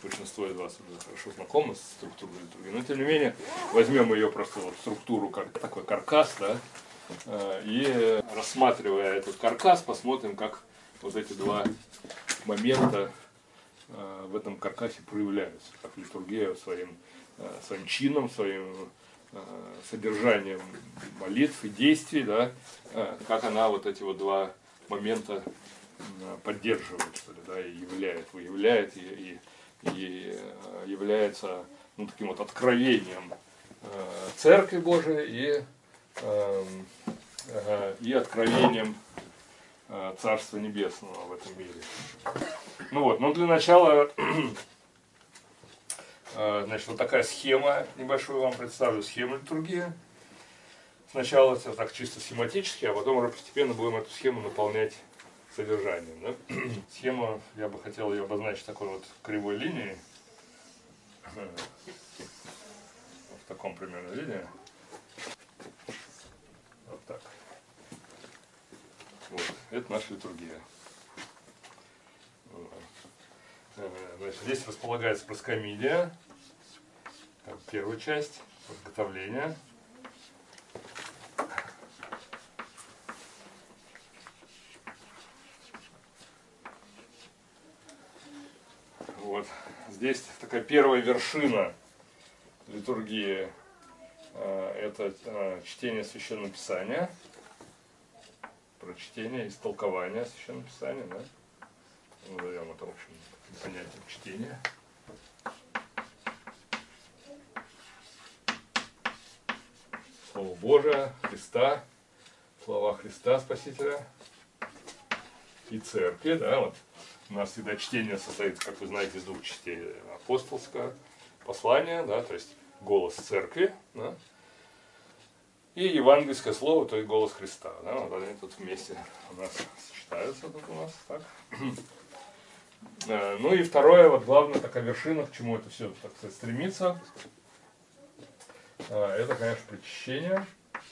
большинство из вас уже хорошо знакомы с структурой литургии, но тем не менее возьмем ее просто вот структуру как такой каркас, да, и рассматривая этот каркас, посмотрим, как вот эти два момента в этом каркасе проявляются, как литургия своим чином, своим содержанием молитв и действий, да, как она вот эти вот два момента поддерживает, что ли, да, и выявляет и является, ну, таким вот откровением Церкви Божией и откровением Царства Небесного в этом мире. Ну вот, но для начала, значит, вот такая схема небольшую вам представлю, схему литургии. Сначала это так чисто схематически, а потом уже постепенно будем эту схему наполнять содержанием. Да? Схему, я бы хотел ее обозначить такой вот кривой линией, в таком примерно виде. Вот так. Вот. Это наша литургия. Значит, здесь располагается проскомидия, как первая часть, подготовление. Вот. Здесь такая первая вершина литургии, это чтение Священного Писания, прочтение, истолкование Священного Писания, да? Назовем это общим понятием чтения. Слово Божие, Христа, слова Христа Спасителя и Церкви, да, вот. У нас всегда чтение состоит, как вы знаете, из двух частей: апостольское послание, да, то есть голос Церкви, да, и евангельское слово, то есть голос Христа. Да, вот они тут вместе у нас сочетаются, тут у нас так. Ну и второе, вот главная такая вершина, к чему это все, так сказать, стремится, это, конечно, причащение.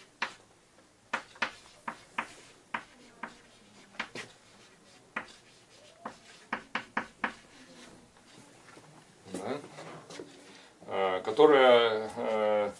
Да. Которая,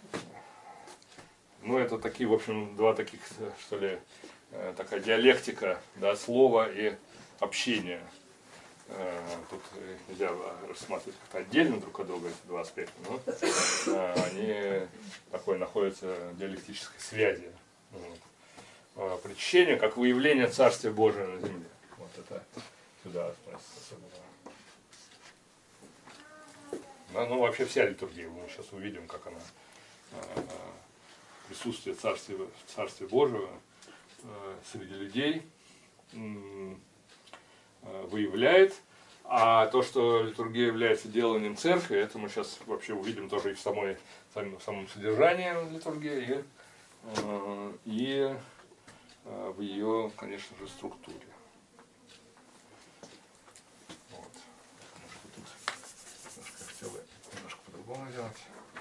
ну это такие, в общем, два таких, что ли, такая диалектика, да, слова и общения. Тут нельзя рассматривать как-то отдельно друг от друга эти два аспекта, но они такой находятся в диалектической связи. Вот. Причащение как выявление Царствия Божия на земле. Вот это сюда относится. Ну вообще вся литургия, мы сейчас увидим, как она присутствие Царствия Божьего среди людей выявляет, а то, что литургия является деланием церкви, это мы сейчас вообще увидим тоже и в самом содержании литургии, и в ее, конечно же, структуре. Вот. Тут немножко хотел немножко по-другому сделать.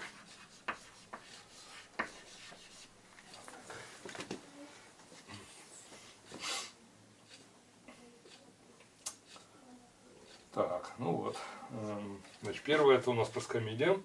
Так, ну вот, значит, первое это у нас проскомидия.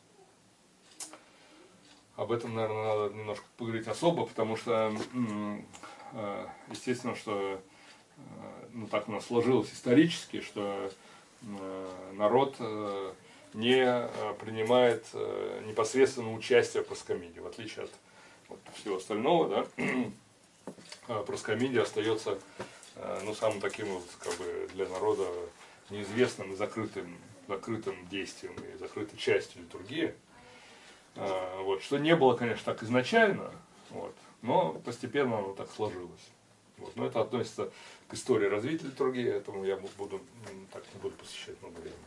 Об этом, наверное, надо немножко поговорить особо, потому что, естественно, что, ну, так у нас сложилось исторически, что народ не принимает непосредственно участие в проскомидии, в отличие от всего остального, да, проскомидия остается, ну, самым таким вот, как бы, для народа неизвестным и закрытым действием и закрытой частью литургии. Вот, что не было, конечно, так изначально, вот, но постепенно оно так сложилось. Вот, но это относится к истории развития литургии, этому я не буду посвящать много времени.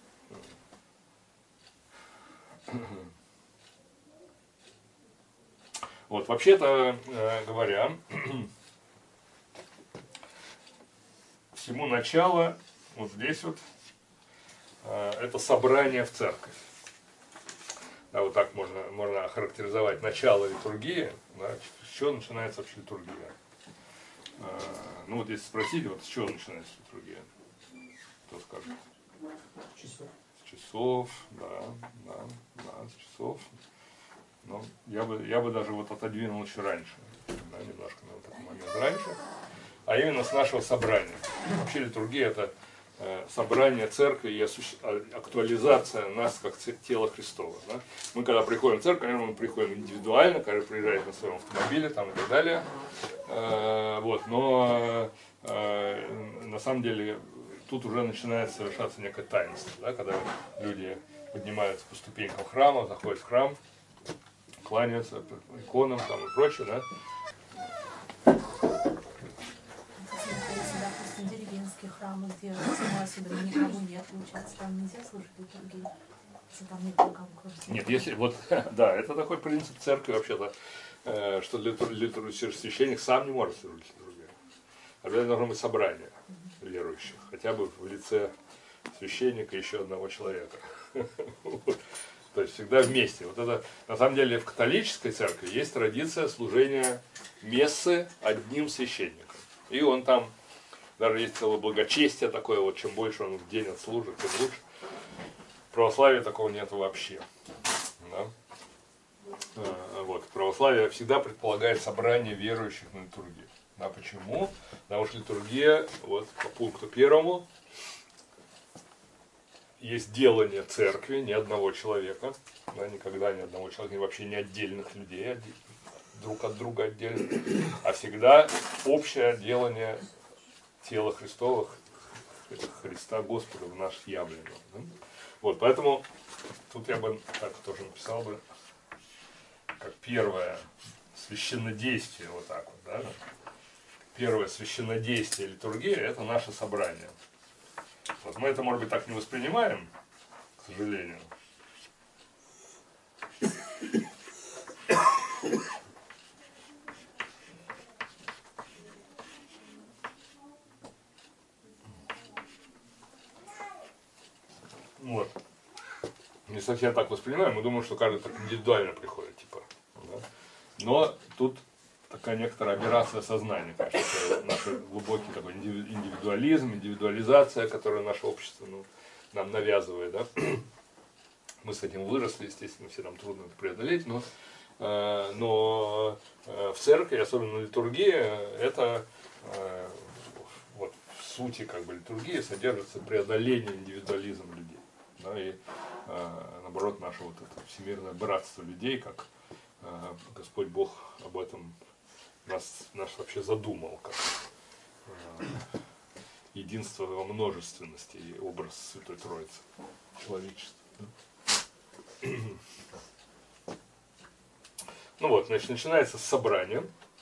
Вот, вообще-то говоря, всему начало вот здесь вот это собрание в церковь. Да, вот так можно охарактеризовать начало литургии, да, с чего начинается вообще литургия. Ну вот если спросить, вот с чего начинается литургия, кто скажет? Часов. часов, да, 12 часов. Но я бы даже вот отодвинул еще раньше, да, немножко на вот такой момент раньше, а именно с нашего собрания. Вообще литургия – это собрание церкви и актуализация нас как тела Христова. Да? Мы когда приходим в церковь, конечно, мы приходим индивидуально, каждый приезжает на своем автомобиле там, и так далее. Вот, но на самом деле тут уже начинает совершаться некое таинство, да? Когда люди поднимаются по ступенькам храма, заходят в храм, кланяются иконам там, и прочее. Да? Деревенские храмы, где особенно никого нет, получается, там нельзя служить литургию, если там нет никого. Нет, если вот, да, это такой принцип церкви вообще-то, что священник сам не может служить литургию. Обязательно должно быть собрание верующих, хотя бы в лице священника и еще одного человека. То есть всегда вместе. Вот это, на самом деле, в католической церкви есть традиция служения мессы одним священником. И он там, даже есть целое благочестие такое, вот чем больше он в день отслужит, тем лучше. В православии такого нет вообще. Да? Вот. Православие всегда предполагает собрание верующих на литургию. А почему? Потому что литургия, вот по пункту 1, есть делание церкви, ни одного человека, да, никогда ни одного человека, вообще не отдельных людей, друг от друга отдельно, а всегда общее делание тела Христова, Христа Господа в наш явленный. Да? Вот, поэтому тут я бы так тоже написал бы, как первое священнодействие, вот так вот, да? Первое священнодействие литургии – это наше собрание. Вот мы это, может быть, так не воспринимаем, к сожалению. Вот. Не совсем так воспринимаем, мы думаем, что каждый так индивидуально приходит, типа. Да? Но тут такая некоторая аберрация сознания, конечно, это наш глубокий такой индивидуализм, индивидуализация, которую наше общество нам навязывает, да. Мы с этим выросли, естественно, все нам трудно это преодолеть, но в церкви, особенно литургии, это вот в сути как бы литургии содержится преодоление индивидуализма людей, да, и наоборот наше вот это всемирное братство людей, как Господь Бог об этом нас вообще задумал, как единство во множественности и образ Святой Троицы, человечества. Да? Ну вот, значит, начинается с собрания,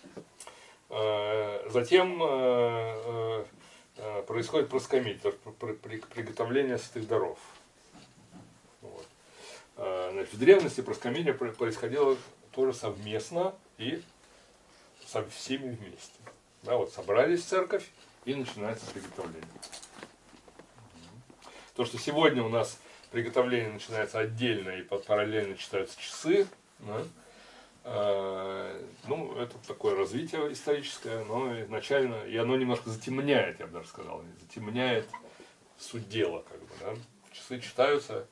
затем происходит проскомидия, приготовление святых даров. Вот. Значит, в древности проскомидия происходила тоже совместно и со всеми вместе. Да, вот собрались в церковь и начинается приготовление. То, что сегодня у нас приготовление начинается отдельно и параллельно читаются часы, да, ну, это такое развитие историческое, но изначально, и оно немножко затемняет, я бы даже сказал, затемняет суть дела, как бы, да. Часы читаются,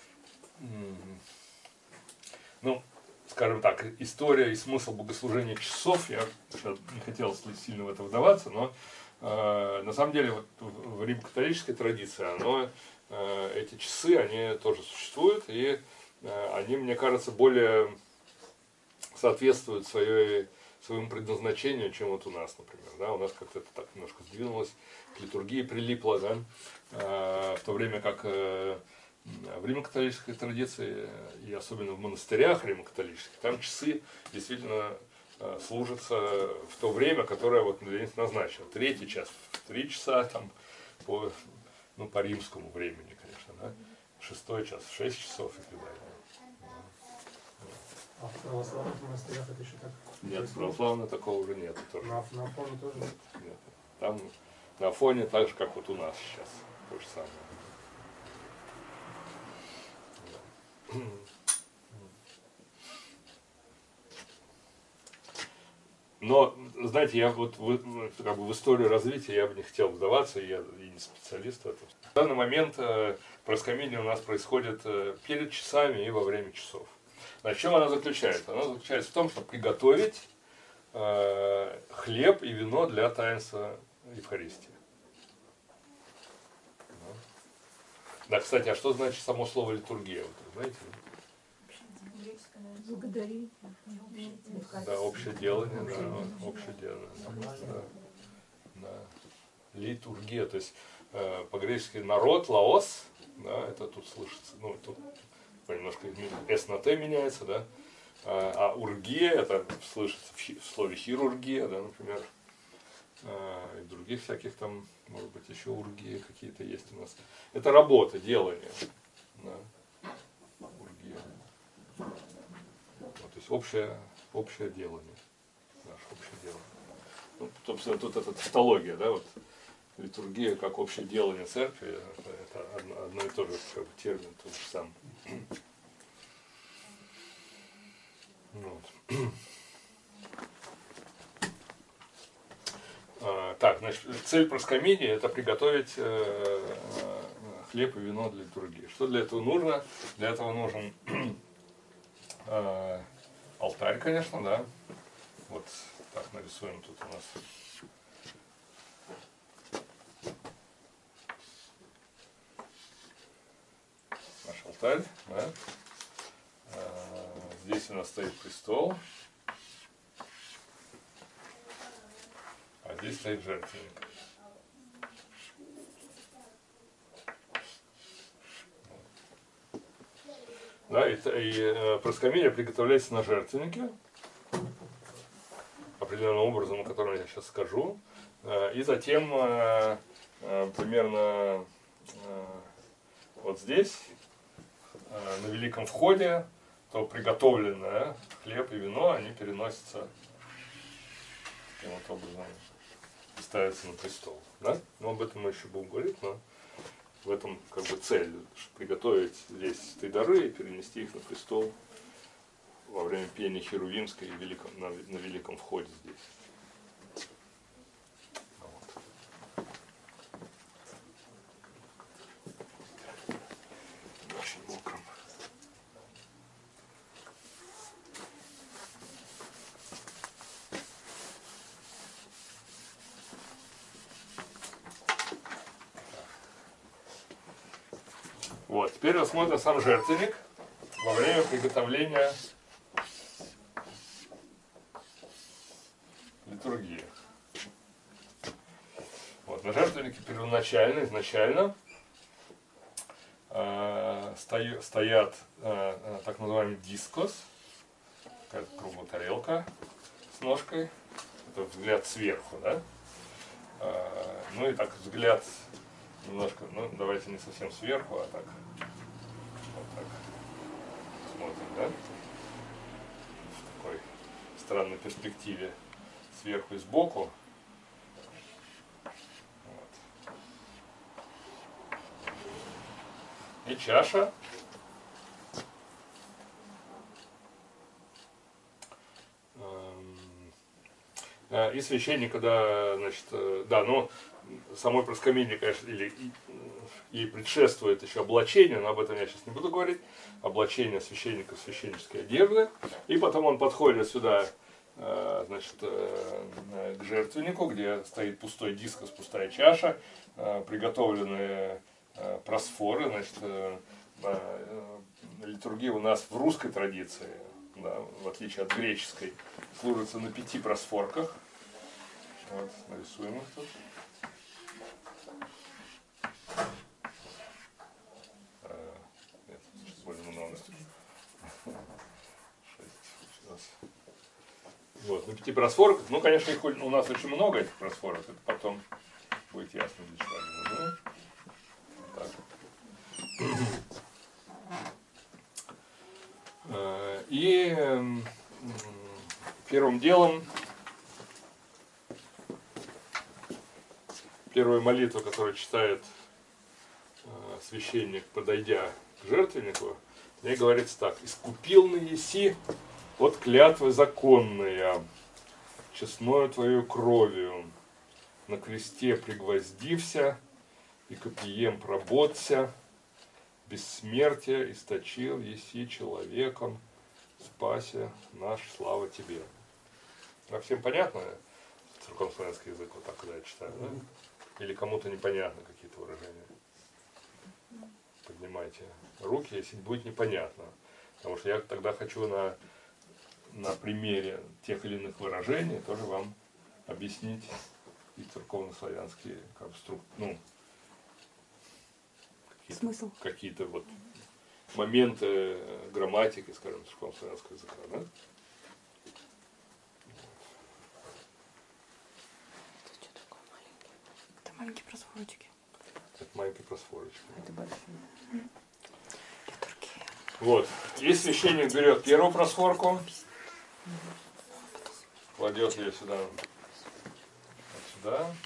ну, скажем так, история и смысл богослужения часов, я не хотел сильно в это вдаваться, но на самом деле вот в римо-католической традиции эти часы, они тоже существуют, и они, мне кажется, более соответствуют своему предназначению, чем вот у нас, например. Да? У нас как-то это так немножко сдвинулось, к литургии прилипло, да? В то время как в римо-католической традиции, и особенно в монастырях римо-католических, там часы действительно служатся в то время, которое вот назначено. 3-й час, 3 часа там, по римскому времени, конечно, да? 6-й час, 6 часов и так далее. А в православных монастырях это еще так? Нет, в православных такого уже нет. Тоже. На Афоне тоже нет? Нет. Там на Афоне так же, как вот у нас сейчас. То же самое. Но, знаете, я вот как бы в историю развития я бы не хотел вдаваться, я и не специалист в этом. В данный момент проскомидия у нас происходит перед часами и во время часов. В чем она заключается? Она заключается в том, чтобы приготовить хлеб и вино для таинства Евхаристии. Да, кстати, а что значит само слово литургия? Вы знаете? Благодарить. Да, общее делание, да, общее делание. Да, да. Литургия, то есть по-гречески народ, лаос, да, это тут слышится, ну, тут немножко с на т меняется, да, а ургия, это слышится в слове хирургия, да, например, и других всяких там, может быть, еще ургии какие-то есть у нас. Это работа, делание, да, ургия. Вот, то есть общее делание, наше общее делание. Ну, собственно, тут это тавтология, да, вот литургия как общее делание церкви, это одно и то же, как бы, термин тот же сам. Вот. Так, значит, цель проскомидии — это приготовить хлеб и вино для литургии. Что для этого нужно? Для этого нужен алтарь, конечно, да. Вот так нарисуем тут у нас. Наш алтарь, да. Здесь у нас стоит престол. А здесь стоит жертвенник. Да, и проскомидия приготовляется на жертвеннике определенным образом, о котором я сейчас скажу. И затем примерно вот здесь, на Великом Входе, то приготовленное хлеб и вино, они переносятся таким вот образом, ставятся на престол. Да? Но об этом мы еще будем говорить, но в этом как бы цель, приготовить здесь эти дары и перенести их на престол во время пения Херувимской и на Великом Входе здесь. Вот. Очень мокрым. Вот, теперь рассмотрим сам жертвенник во время приготовления литургии. Вот, на жертвеннике первоначально, изначально стоят так называемый дискос, такая круглая тарелка с ножкой, это взгляд сверху, да? Ну и так взгляд немножко, ну давайте не совсем сверху, а так, вот так смотрим, да? В такой странной перспективе сверху и сбоку. Вот. И чаша. И священник, когда, значит, да, ну, самой проскомидии, конечно, ей предшествует еще облачение, но об этом я сейчас не буду говорить. Облачение священника в священнические одежды. И потом он подходит сюда, значит, к жертвеннику, где стоит пустой дискос, пустая чаша, приготовленные просфоры. Значит, литургия у нас в русской традиции, да, в отличие от греческой, служится на 5 просфорках. Вот, нарисуем их тут. Нет, более много. 6. Вот, на 5 просфорках. Ну, конечно, их у нас очень много, этих просфорок. Это потом будет ясно, для чего они нужны. Так. И первым делом, первая молитва, которую читает священник, подойдя к жертвеннику, в ней говорится так: «Искупил на еси от клятвы законные, честною Твоею кровью, на кресте пригвоздився, и копьем проботся, бессмертие источил еси человеком, спася наш, слава Тебе. А всем понятно церковнославянский язык, вот так, когда я читаю, да? Или кому-то непонятны какие-то выражения? Поднимайте руки, если будет непонятно. Потому что я тогда хочу на примере тех или иных выражений тоже вам объяснить и церковнославянские Смысл. какие-то вот моменты грамматики, скажем, церковнославянского языка. Да? Это что такое маленький? Это маленькие просфорочки. Это маленькие просфорочки. Это большие. Литургия. Вот. И священник берет первую просфорку, кладет ее сюда, вот сюда.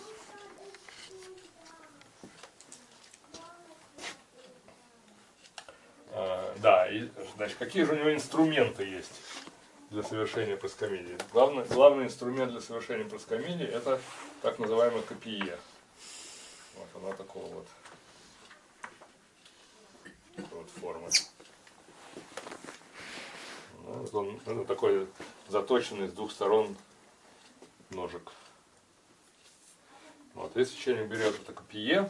Да, и, значит, какие же у него инструменты есть для совершения проскомидии? Главный инструмент для совершения проскомидии — это так называемое копие. Вот она такого вот, такой вот формы. Вот он, это такой заточенный с двух сторон ножик. Вот, и священник берет это копие,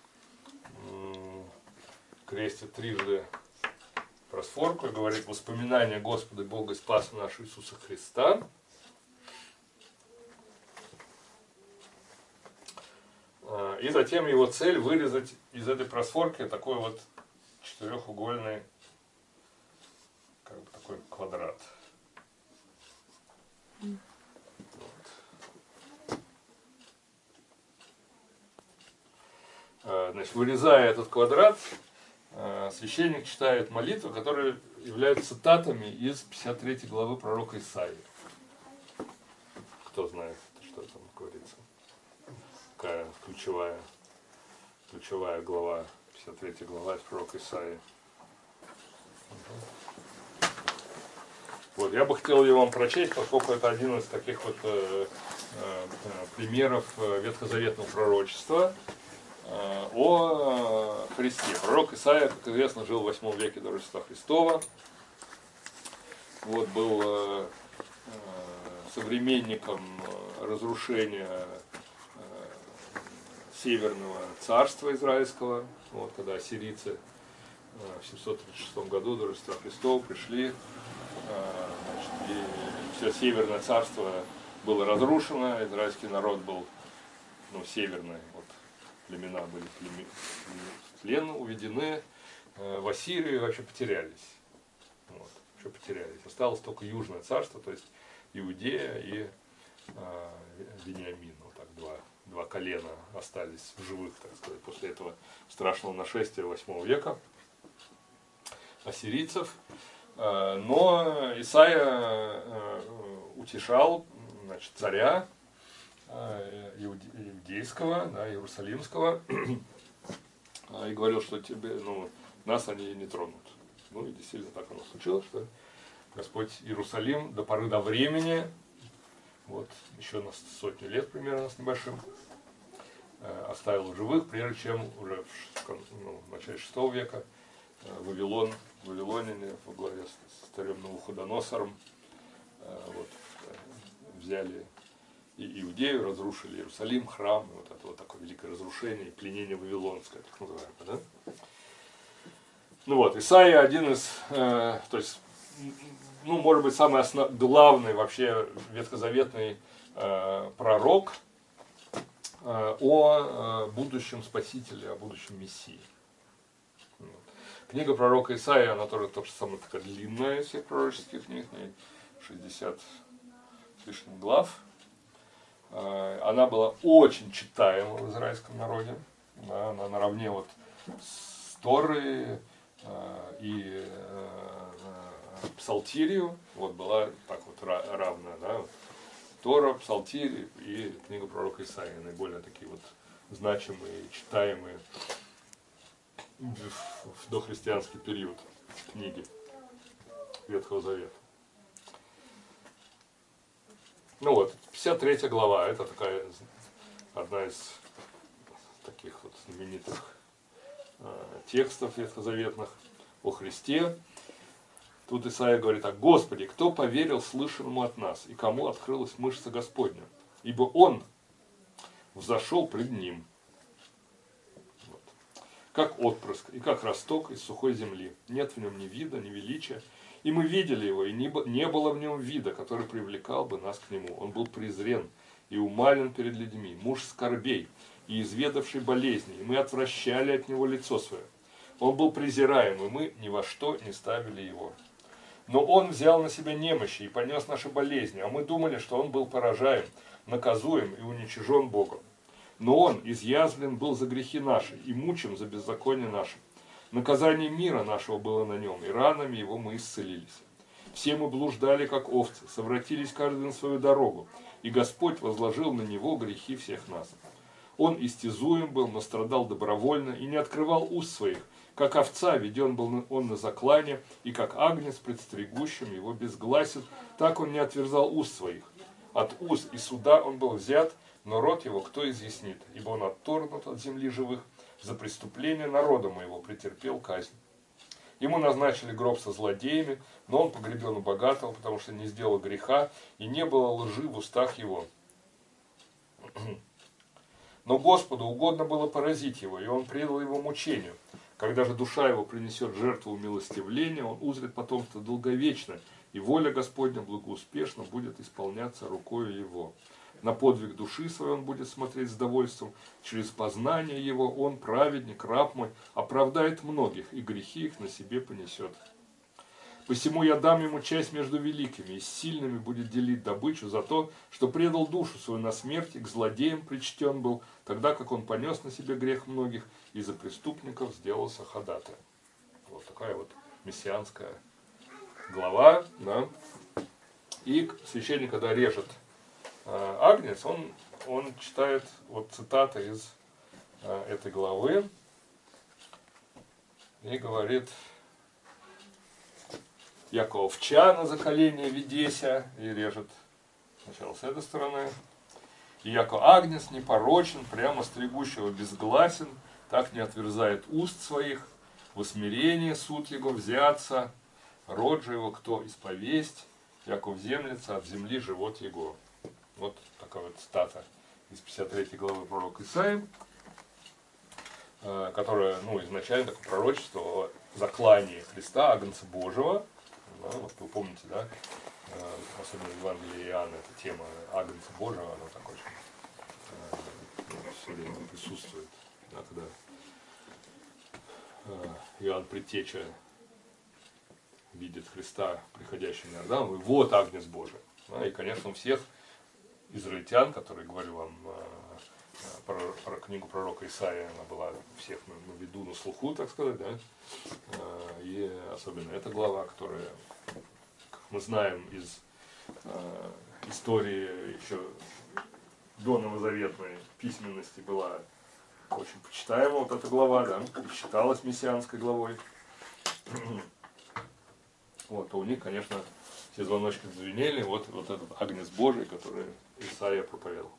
крестит трижды просфорку и говорит: воспоминание Господа Бога и Спаса нашего Иисуса Христа. И затем его цель вырезать из этой просфорки такой вот четырехугольный, как бы такой квадрат. Вот. Значит, вырезая этот квадрат, священник читает молитвы, которые являются цитатами из 53 главы пророка Исаии. Кто знает, что там говорится? Такая ключевая глава, 53 глава из пророка Исаии. Вот, я бы хотел ее вам прочесть, поскольку это один из таких вот примеров ветхозаветного пророчества о Христе. Пророк Исаия, как известно, жил в 8 веке до Рождества Христова. Вот, был современником разрушения Северного царства израильского, вот, когда ассирийцы в 736 году до Рождества Христова пришли, значит, и все Северное царство было разрушено, израильский народ был, северный, вот, племена были в плен уведены в Ассирию и вообще потерялись. Вот, вообще потерялись. Осталось только Южное царство, то есть Иудея и Вениамин. Вот так, два колена остались в живых, так сказать, после этого страшного нашествия 8 века ассирийцев. Но Исаия утешал, значит, царя иудейского, да, иерусалимского, и говорил, что нас они не тронут. Ну и действительно так оно случилось, что Господь Иерусалим до поры до времени, вот еще на 100 лет примерно с небольшим, оставил в живых, прежде чем уже в начале 6 века вавилоняне во главе с царем Навуходоносором вот, взяли и Иудею, разрушили Иерусалим, храм, и вот это вот такое великое разрушение и пленение вавилонское, так называемое, да? Ну вот, Исаия один из, то есть, может быть, самый главный вообще ветхозаветный пророк о будущем Спасителе, о будущем Мессии. Вот. Книга пророка Исаии, она тоже самая такая длинная из всех пророческих книг, в ней 60 с лишним глав. Она была очень читаема в израильском народе. Да, она наравне вот с Торой и Псалтирию, вот была так вот равна, да, вот. Тора, Псалтирь и книга пророка Исаии, наиболее такие вот значимые, читаемые в дохристианский период книги Ветхого Завета. Ну вот, 53 глава, это такая одна из таких вот знаменитых текстов ветхозаветных о Христе. Тут Исаия говорит так: «Господи, кто поверил слышанному от нас, и кому открылась мышца Господня? Ибо Он взошел пред Ним, вот, как отпрыск и как росток из сухой земли. Нет в нем ни вида, ни величия. И мы видели его, и не было в нем вида, который привлекал бы нас к нему. Он был презрен и умален перед людьми, муж скорбей и изведавший болезни, и мы отвращали от него лицо свое. Он был презираем, и мы ни во что не ставили его. Но он взял на себя немощи и понес наши болезни, а мы думали, что он был поражаем, наказуем и уничижен Богом. Но он изъязвлен был за грехи наши и мучим за беззаконие наше. Наказание мира нашего было на нем, и ранами его мы исцелились. Все мы блуждали, как овцы, совратились каждый на свою дорогу, и Господь возложил на него грехи всех нас. Он истязуем был, но страдал добровольно и не открывал уст своих. Как овца веден был он на заклане, и как агнец пред стригущим его безгласен, так он не отверзал уст своих. От уст и суда он был взят, но рот его кто изъяснит, ибо он отторгнут от земли живых, за преступление народа моего претерпел казнь. Ему назначили гроб со злодеями, но он погребен у богатого, потому что не сделал греха, и не было лжи в устах его. Но Господу угодно было поразить его, и он предал его мучению. Когда же душа его принесет жертву умилостивления, он узрит потомство долговечно, и воля Господня благоуспешно будет исполняться рукою его. На подвиг души своей он будет смотреть с довольством, через познание его он, праведник, раб мой, оправдает многих, и грехи их на себе понесет. Посему я дам ему часть между великими, и с сильными будет делить добычу за то, что предал душу свою на смерть, и к злодеям причтен был, тогда как он понес на себе грех многих, и за преступников сделался ходатаем». Вот такая вот мессианская глава, да. И священник, когда режет агнец, он читает вот цитаты из этой главы и говорит: «Яко овча на заколение ведеся», и режет сначала с этой стороны, «и яко агнец непорочен, прямо стригущего безгласен, так не отверзает уст своих, в усмирение суд его взяться, род же его кто исповесть, яко вземлется от земли живот его». Вот такая вот цитата из 53 главы пророка Исаии, которая, изначально такое пророчество о заклании Христа, Агнца Божьего. Да, вот вы помните, да, особенно в Евангелии Иоанна, эта тема Агнца Божьего, она так очень все время присутствует. Да, когда Иоанн Предтеча видит Христа, приходящего на Иордан, говорит: «Вот Агнец Божий». Да, и, конечно, у всех израильтян, которые, говорю вам, про книгу пророка Исаии, она была у всех на виду, на слуху, так сказать, да? И особенно эта глава, которая, как мы знаем из истории еще до новозаветной письменности, была очень почитаема вот эта глава, да, и считалась мессианской главой. Вот, то у них, конечно, все звоночки зазвенели, вот этот Агнец Божий, который Исаия проповедовал.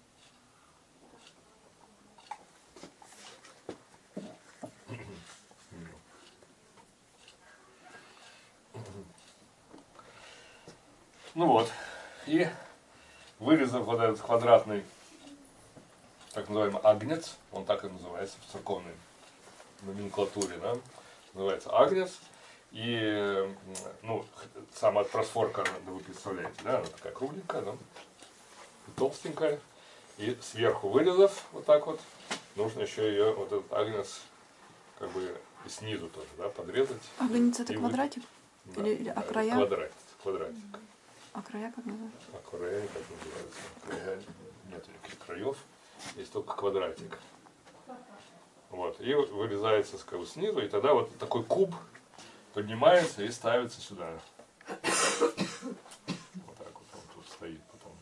Ну вот, и вырезав вот этот квадратный, так называемый агнец, он так и называется в церковной номенклатуре, да, называется агнец, и, сама просфорка, да, вы представляете, да, она такая кругленькая, да, толстенькая, и сверху вырезав вот так вот, нужно еще ее, вот этот агнец, как бы и снизу тоже, да, подрезать. Агнец это квадратик? Да, Или края? Квадратик. А края как называется? А края как называется? Края, нет никаких краев, есть только квадратик. Вот, и вырезается как бы снизу, и тогда вот такой куб поднимается и ставится сюда. Вот так вот он тут стоит потом.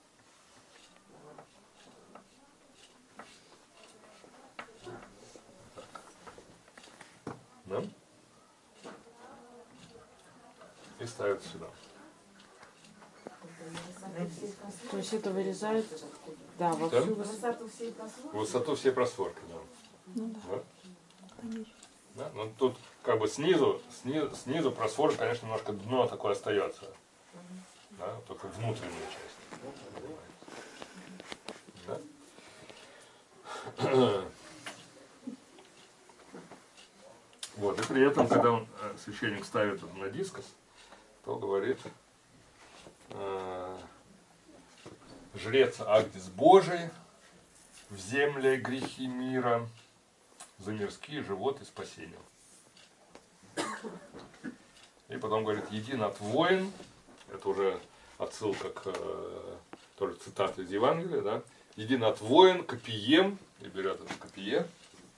Так. Да? И ставится сюда. То есть это вырезают, да, во Да? всю Высоту всей просмотра. Высоту всей просворки, да. Ну да. Да? Конечно. Да? Но тут как бы снизу просворка, конечно, немножко дно такое остается. Да? Только внутренняя часть. Да? Вот, и при этом, когда священник ставит это на дискос, то говорит: жрец Агдис Божий, в земле грехи мира, за мирские живот и спасение. И потом говорит: един от воин, это уже отсылка к тоже цитаты из Евангелия, да? Един от воин, копием, и берет это копие,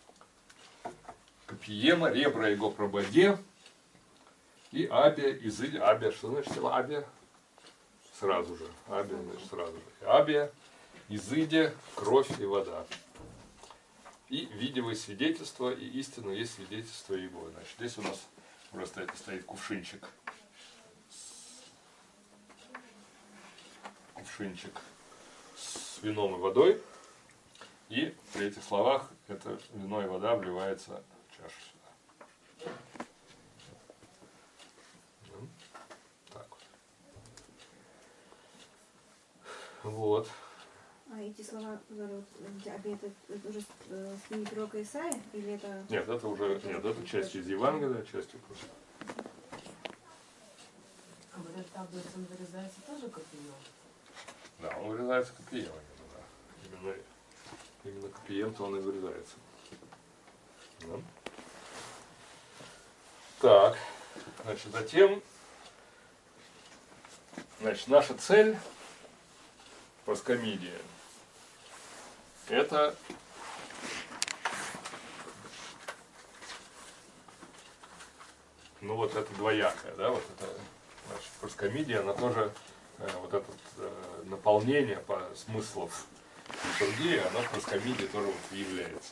копиема, ребра его прободе, и абе изыди. Абе, что значит абе? Сразу же. Абе, значит, сразу же. Абе, изыди, кровь и вода. И видимое свидетельство, и истина есть свидетельство его. Значит, здесь у нас просто это стоит кувшинчик. Кувшинчик с вином и водой. И при этих словах это вино и вода вливается в чашу сюда. Так вот. Вот. А эти слова, это уже с книги пророка Исаия? Или это... Нет, это уже, нет, это часть из Евангелия, частью просто. А вот этот таблица, он вырезается тоже копьем? Да, он вырезается копием именно, да. Именно копием-то он и вырезается. Да. Так, значит, затем, значит, наша цель проскомидия — это ну вот это двоякое, да, вот это, значит, проскомидия, она тоже вот это наполнение по смыслов литургии, оно в проскомидии тоже вот является.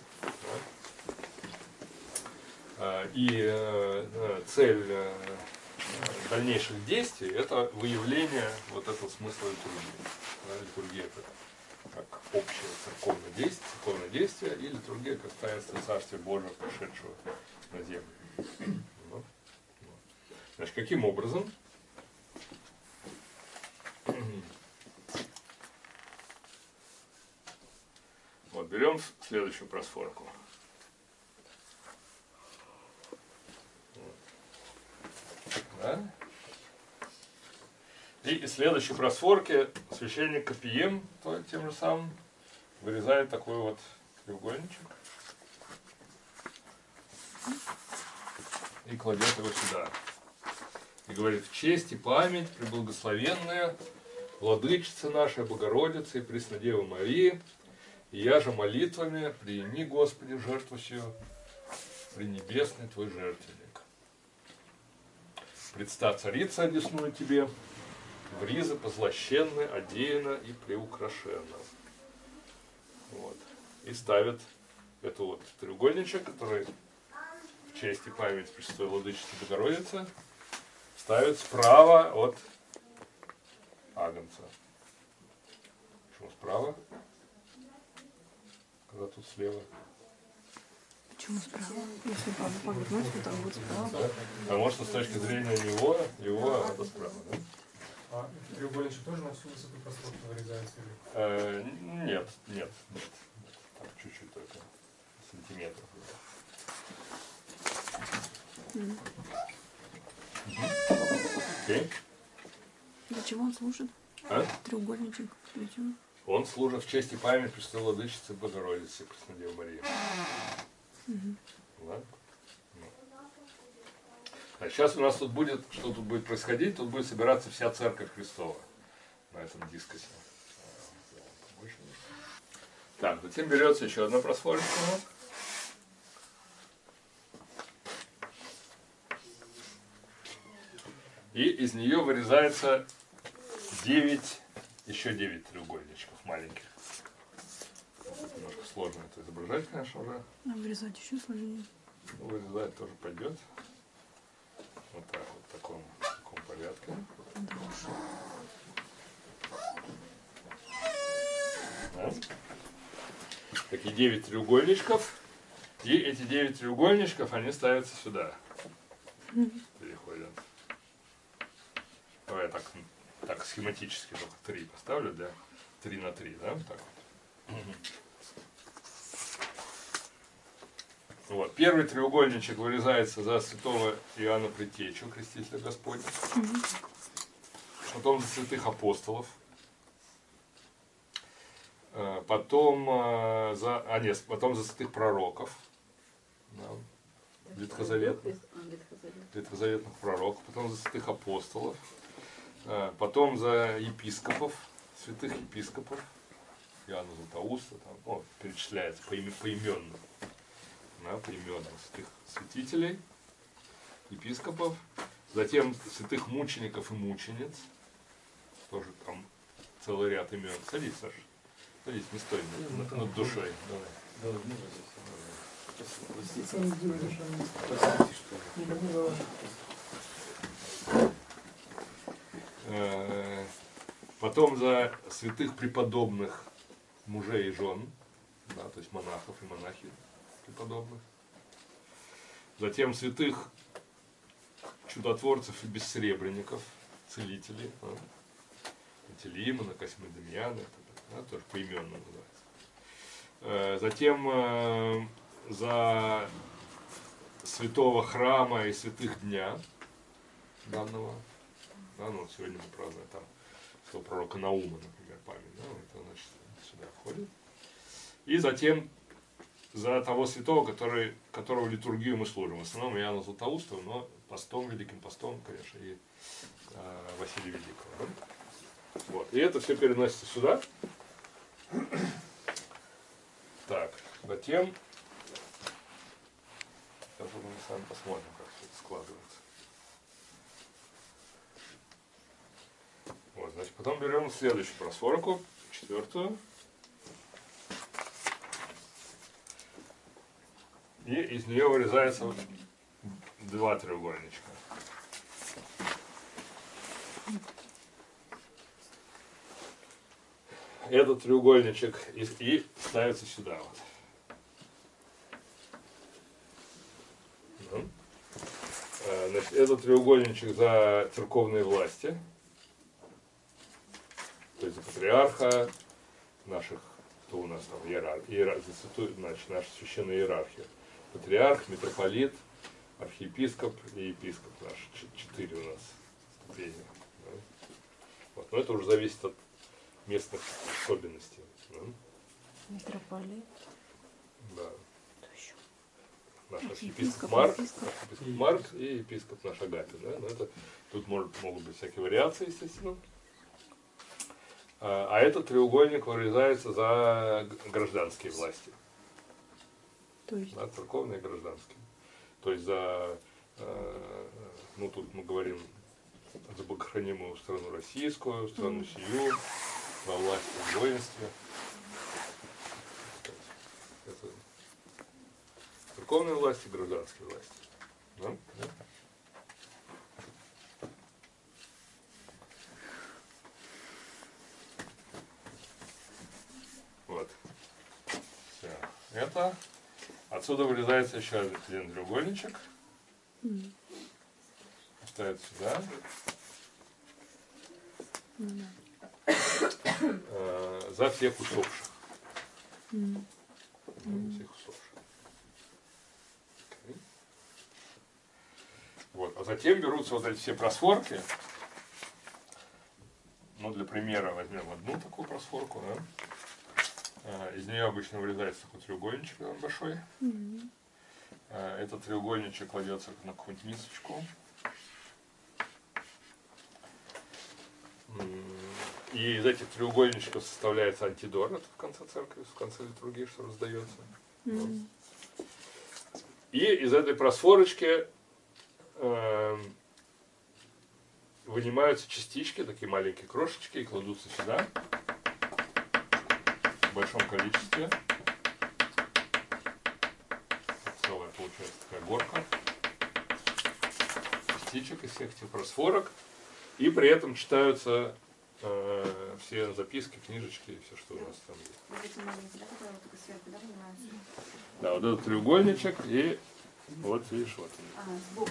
Да? И цель дальнейших действий — это выявление вот этого смысла литургии. Да? Литургия — это как общее церковное действие, и литургия как таинство Царствия Божьего, пришедшего на землю. Вот. Значит, каким образом? Вот, берем следующую просфорку. Да? И из следующей просфорки священник копием, тем же самым, вырезает такой вот треугольничек и кладет его сюда. И говорит: в честь и память преблагословенная Владычица наша, Богородица и Преснодева Мария, и я же молитвами приими, Господи, жертву сию, пренебесный Твой жертвенник. Предста царица одесную Тебе, в ризы позлощенны, одеяна и преукрашена. Вот. И ставит это вот треугольничек, который в честь и память Пресвятой Владычицы Богородицы ставит справа от агнца. Почему справа? Когда тут слева. Почему справа? Если повернуть, то там будет справа. Да? Потому что с точки зрения него это справа. Да? А треугольничек тоже на всю высоту просмотра вырезается? Нет. Так, чуть-чуть только. Сантиметров. Окей. Для чего он служит? А? Треугольничек. Для чего? Он служит в честь и память Пресвятой Владычицы Богородицы, Преснодевы Марии. Ладно? А сейчас у нас тут будет, что тут будет происходить? Тут будет собираться вся Церковь Христова на этом дискосе. Так, затем берется еще одна просфорика у нас. И из нее вырезается еще 9 треугольничков маленьких. Немножко сложно это изображать, конечно, уже. А вырезать еще сложнее. Ну, вырезать тоже пойдет. Вот так вот, в таком порядке. Такие 9 треугольничков. И эти 9 треугольничков, они ставятся сюда. Переходят. Давай я так схематически только 3 поставлю, да? 3 на 3, да? Так вот. Вот. Первый треугольничек вырезается за святого Иоанна Предтечу, крестителя Господня. Потом за святых апостолов. Потом потом за святых пророков. Да. Ветхозаветных пророков. Потом за святых апостолов. Потом за епископов, святых епископов. Иоанна Златоуста, там, перечисляется поименно. Поименно святых святителей, епископов, затем святых мучеников и мучениц, тоже там целый ряд имен. Садись, Саша, садись, не стой над душой. Давай. Потом за святых преподобных мужей и жен, да, то есть монахов и монахинь преподобных. Затем святых чудотворцев и бессребренников, целителей, Телеимона, Космодемьяна, да, тоже поименно называется. Затем за святого храма и святых дня данного. Да, ну, вот сегодня мы празднуем там святого пророка Наума, например, память. Да, это значит сюда входит. И затем за того святого, которого литургию мы служим. В основном Иоанна Златоустова, но постом, великим постом, конечно, и Василия Великого. Да? Вот. И это все переносится сюда. Так, затем сейчас мы с вами посмотрим, как все это складывается. Вот, значит, потом берем следующую просфорку, 4-ю. И из нее вырезается вот 2 треугольничка. Этот треугольничек и ставится сюда вот. Значит, этот треугольничек за церковные власти, то есть за патриарха, наших, кто у нас там, значит, наша священная иерархия. Патриарх, митрополит, архиепископ и епископ наш. 4 у нас ступени. Да? Вот. Но это уже зависит от местных особенностей. Да? Митрополит. Да. Кто еще? Наш архиепископ Марк и епископ наш Агапий. Да? Но это, тут могут быть всякие вариации, естественно. А этот треугольник вырезается за гражданские власти. То есть? Да, церковные и гражданские. То есть за, ну тут мы говорим за богохранимую страну российскую, страну сию, во власти, в воинстве. Это церковные власти, гражданские власти. Да? Да? Вот. Все. Это. Отсюда вырезается еще один треугольничек. Ставится сюда. За всех усопших. За всех усопших. Вот. А затем берутся вот эти все просфорки. Ну, для примера возьмем одну такую просфорку. Да? Из нее обычно вырезается такой треугольничек большой. Этот треугольничек кладется на какую-нибудь мисочку. И из этих треугольничков составляется антидор, это в конце церкви, в конце литургии, что раздается. И из этой просфорочки вынимаются частички, такие маленькие крошечки, и кладутся сюда в большом количестве. Целая получается такая горка частичек из всех этих просфорок. И при этом читаются все записки, книжечки и все, что у нас там есть. Вот эти маленькие, да, которые вот только сверху, да, поднимаются? Да, вот этот треугольничек и вот видишь, вот он. Сбоку.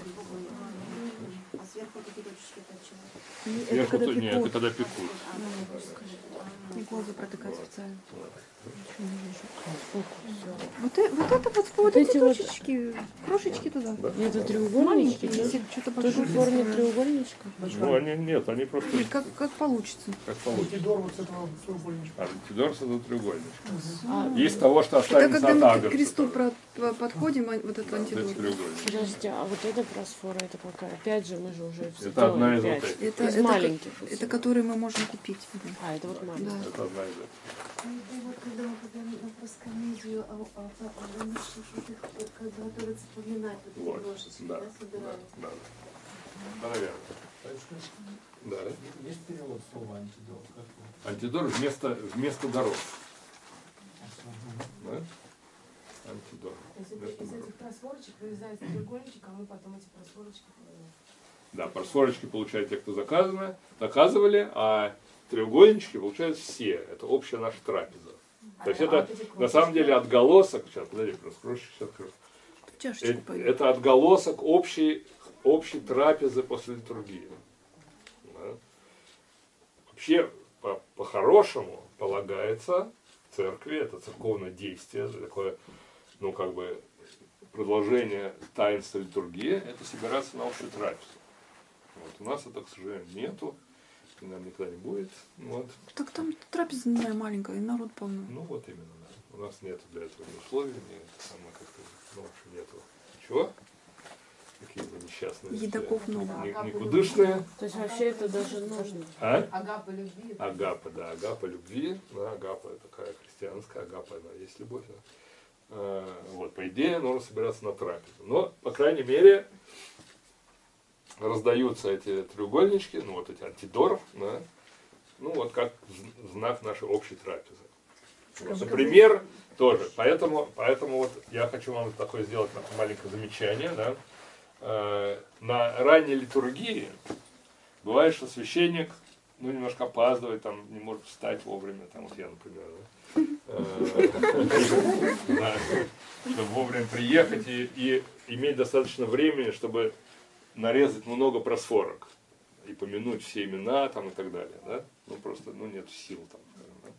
А сверху такие точечки это от чего? Это Сверху когда нет, это пекут. когда пекут. Иглы протыкать специально. Вот. Ничего не вижу. Всё. Вот это вот, вот эти эти вот- точечки, крошечки туда. Это треугольнички, Маленькие, да? если что-то Тоже в форме треугольничка. Ну, они нет, они просто Или как получится. как получится. Антидор вот с этого треугольничка. Антидор с этого треугольничка. А, Из того, что Это останется когда от мы агапса. к кресту подходим, вот этот Вот эти антидор. треугольнички. подожди, а вот эта просфора, это какая? Опять же, мы же уже все Это одна из делали вот пять. этих. Это, Из маленьких. это которые мы можем купить. А, это вот маленькие. Да. Это одна из этих. Вот когда мы говорим про скамейку, они что-то как бы готовятся поминать вот Вот, эти крошечки, да, да, да, собирают. да. Да, наверное. Да. Есть перевод слова антидор? Как его? Антидор вместо даров. Да? Антидор. То есть это из этих просворочек вырезается треугольничек, а мы потом эти просворочки Да, просворочки получают те, кто заказывали, а треугольнички получают все. Это общая наша трапеза. То есть это на самом деле отголосок, сейчас, подожди, раскройся, сейчас открою. Чашечку пойдем. Это отголосок общей трапезы после литургии. Да. Вообще, по-хорошему полагается церкви, это церковное действие, это такое, ну, как бы, продолжение таинства литургии, это собираться на общую трапезу. Вот. У нас это, к сожалению, нету, и нам никогда не будет. Вот. Так там трапеза, не знаю, маленькая, и народ полно. Ну, вот именно, да. У нас нету для этого ни условий, ни самое как-то, ну, вообще нету ничего. Какие-то несчастные. Едоков все, много. никудышные. То есть вообще это даже нужно. А? агапа любви. Агапа, да, агапа любви, да, агапа такая христианская, агапа, она есть любовь. Да. Вот, по идее, нужно собираться на трапезу. Но, по крайней мере, раздаются эти треугольнички, ну вот эти антидор, да, ну вот как знак нашей общей трапезы. Вот, например, тоже. Поэтому вот я хочу вам такое сделать маленькое замечание, да. На ранней литургии бывает, что священник, ну, немножко опаздывает, там, не может встать вовремя, там, вот я, например, да, чтобы вовремя приехать и иметь достаточно времени, чтобы нарезать много просфорок и помянуть все имена, там, и так далее, да, ну, просто, ну, нет сил, там, да.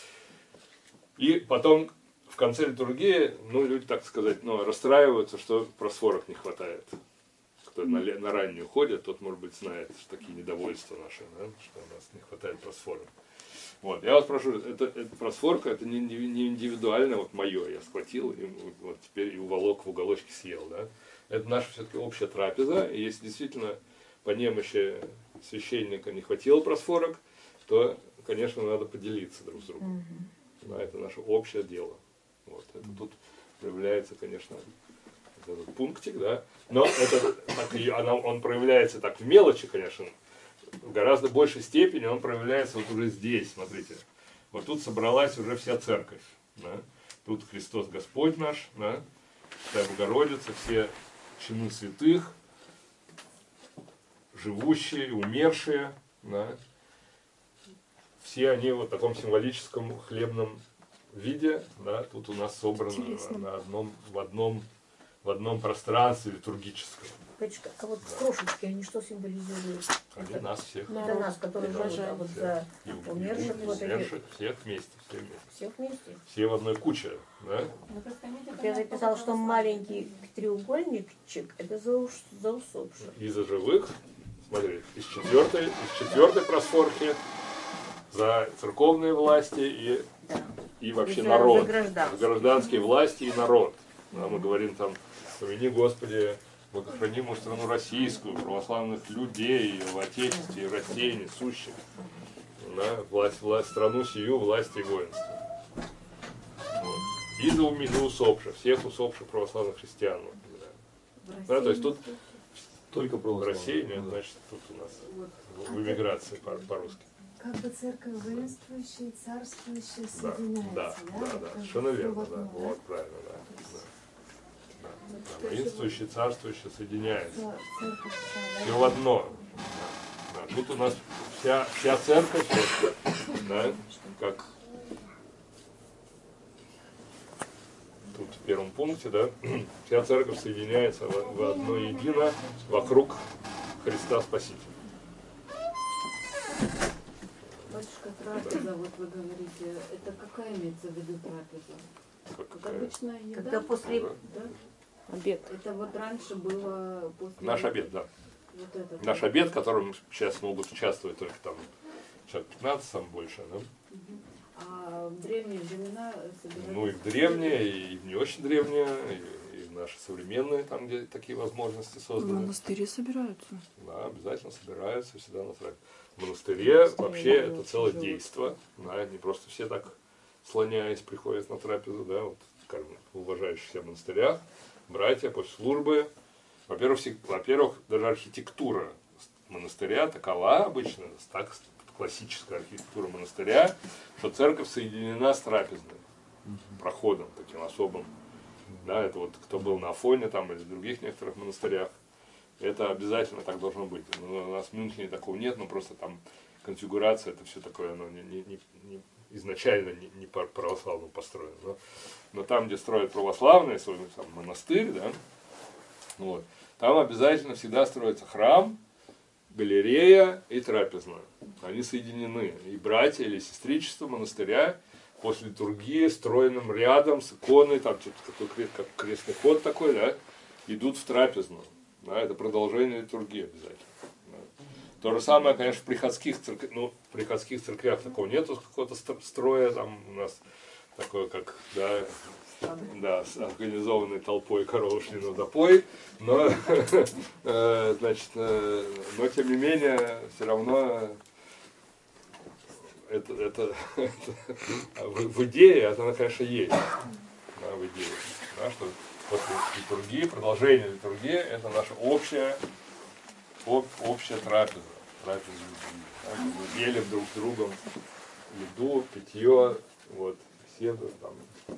И потом в конце литургии, ну, люди, так сказать, ну, расстраиваются, что просфорок не хватает. Кто на раннюю ходит, тот, может быть, знает, что такие недовольства наши, да, что у нас не хватает просфорок. Вот, я вас прошу, эта просфорка, это не индивидуально, вот мое, я схватил, и вот теперь и уволок в уголочке съел, да. Это наша все-таки общая трапеза, и если действительно по немощи священника не хватило просфорок, то, конечно, надо поделиться друг с другом. Да, это наше общее дело. Вот, это тут проявляется, конечно, этот пунктик, да, но это, он проявляется так в мелочи, конечно, в гораздо большей степени он проявляется вот уже здесь, смотрите. Вот тут собралась уже вся церковь, да, тут Христос Господь наш, да, Вся Богородица, все чины святых, живущие, умершие, да, все они вот в таком символическом хлебном виде, да, тут у нас собраны в одном пространстве литургическом. А вот крошечки, они что символизируют? Они нас всех. Это нас, которые живут, а вот за умерших вот этих. Всех вместе. Всех вместе. Все в одной куче, да? Я записал, что маленький треугольничек это за усопших. И за живых, смотри, из четвертой просфорки за церковные власти и вообще за народ. гражданские власти и народ. Да, мы говорим там, помяни, Господи, благохранимую страну российскую, православных людей в Отечестве и в России несущих. Да, власть, страну сию, власть и воинство. Вот. И за усопших, всех усопших православных христиан. Да, то есть тут только про Россию, нет, значит, тут у нас в эмиграции по-русски. Как бы церковь воинствующая и царствующая соединяется, Да, совершенно верно, да. Вот, правильно, да. Воинствующее, царствующее соединяется. Все в одно. Да. Тут у нас вся церковь, вот, да, как тут в первом пункте, да, вся церковь соединяется в одно едино вокруг Христа Спасителя. Батюшка, трапеза, вот вы говорите, это какая имеется в виду трапеза? Как обычная еда? Когда после... Да? Обед. Это вот раньше было после... Наш обед, да. Вот этот. Наш обед, в котором сейчас могут участвовать только там человек 15, там больше, да? А в древние времена собирались... Ну и в древние, и в не очень древние, и в наши современные, там, где такие возможности В созданы. монастыре собираются. Да, обязательно собираются всегда на трапезе. В монастыре вообще это целое действо, да, не просто все так слоняясь приходят на трапезу, да, вот, скажем, в уважающих себя монастырях, братья после службы. Во-первых, даже архитектура монастыря такова обычно, так классическая архитектура монастыря, что церковь соединена с трапезной проходом таким особым. Да, это вот кто был на Афоне там или в других некоторых монастырях, это обязательно так должно быть. Но у нас в Мюнхене такого нет, но просто там конфигурация, это все такое, оно изначально не православно построено. Но там, где строят православные, свой там, монастырь, да, вот, там обязательно всегда строится храм, галерея и трапезная. Они соединены. И братья или сестричество монастыря после литургии, стройным рядом с иконой, там что-то как крестный ход такой, да, идут в трапезную. Да, это продолжение литургии обязательно. Да. То же самое, конечно, в приходских церквях, ну, в приходских церквях такого нету, какого-то строя, там у нас такое, как, да, с организованной толпой коровы шли на запой, но, значит, но тем не менее, все равно это в идее, это, конечно, есть, да, в идее, да, что после литургии, продолжение литургии, это наша общая трапеза, трапеза любви. Да, мы ели друг с другом еду, питье, вот, беседу, там.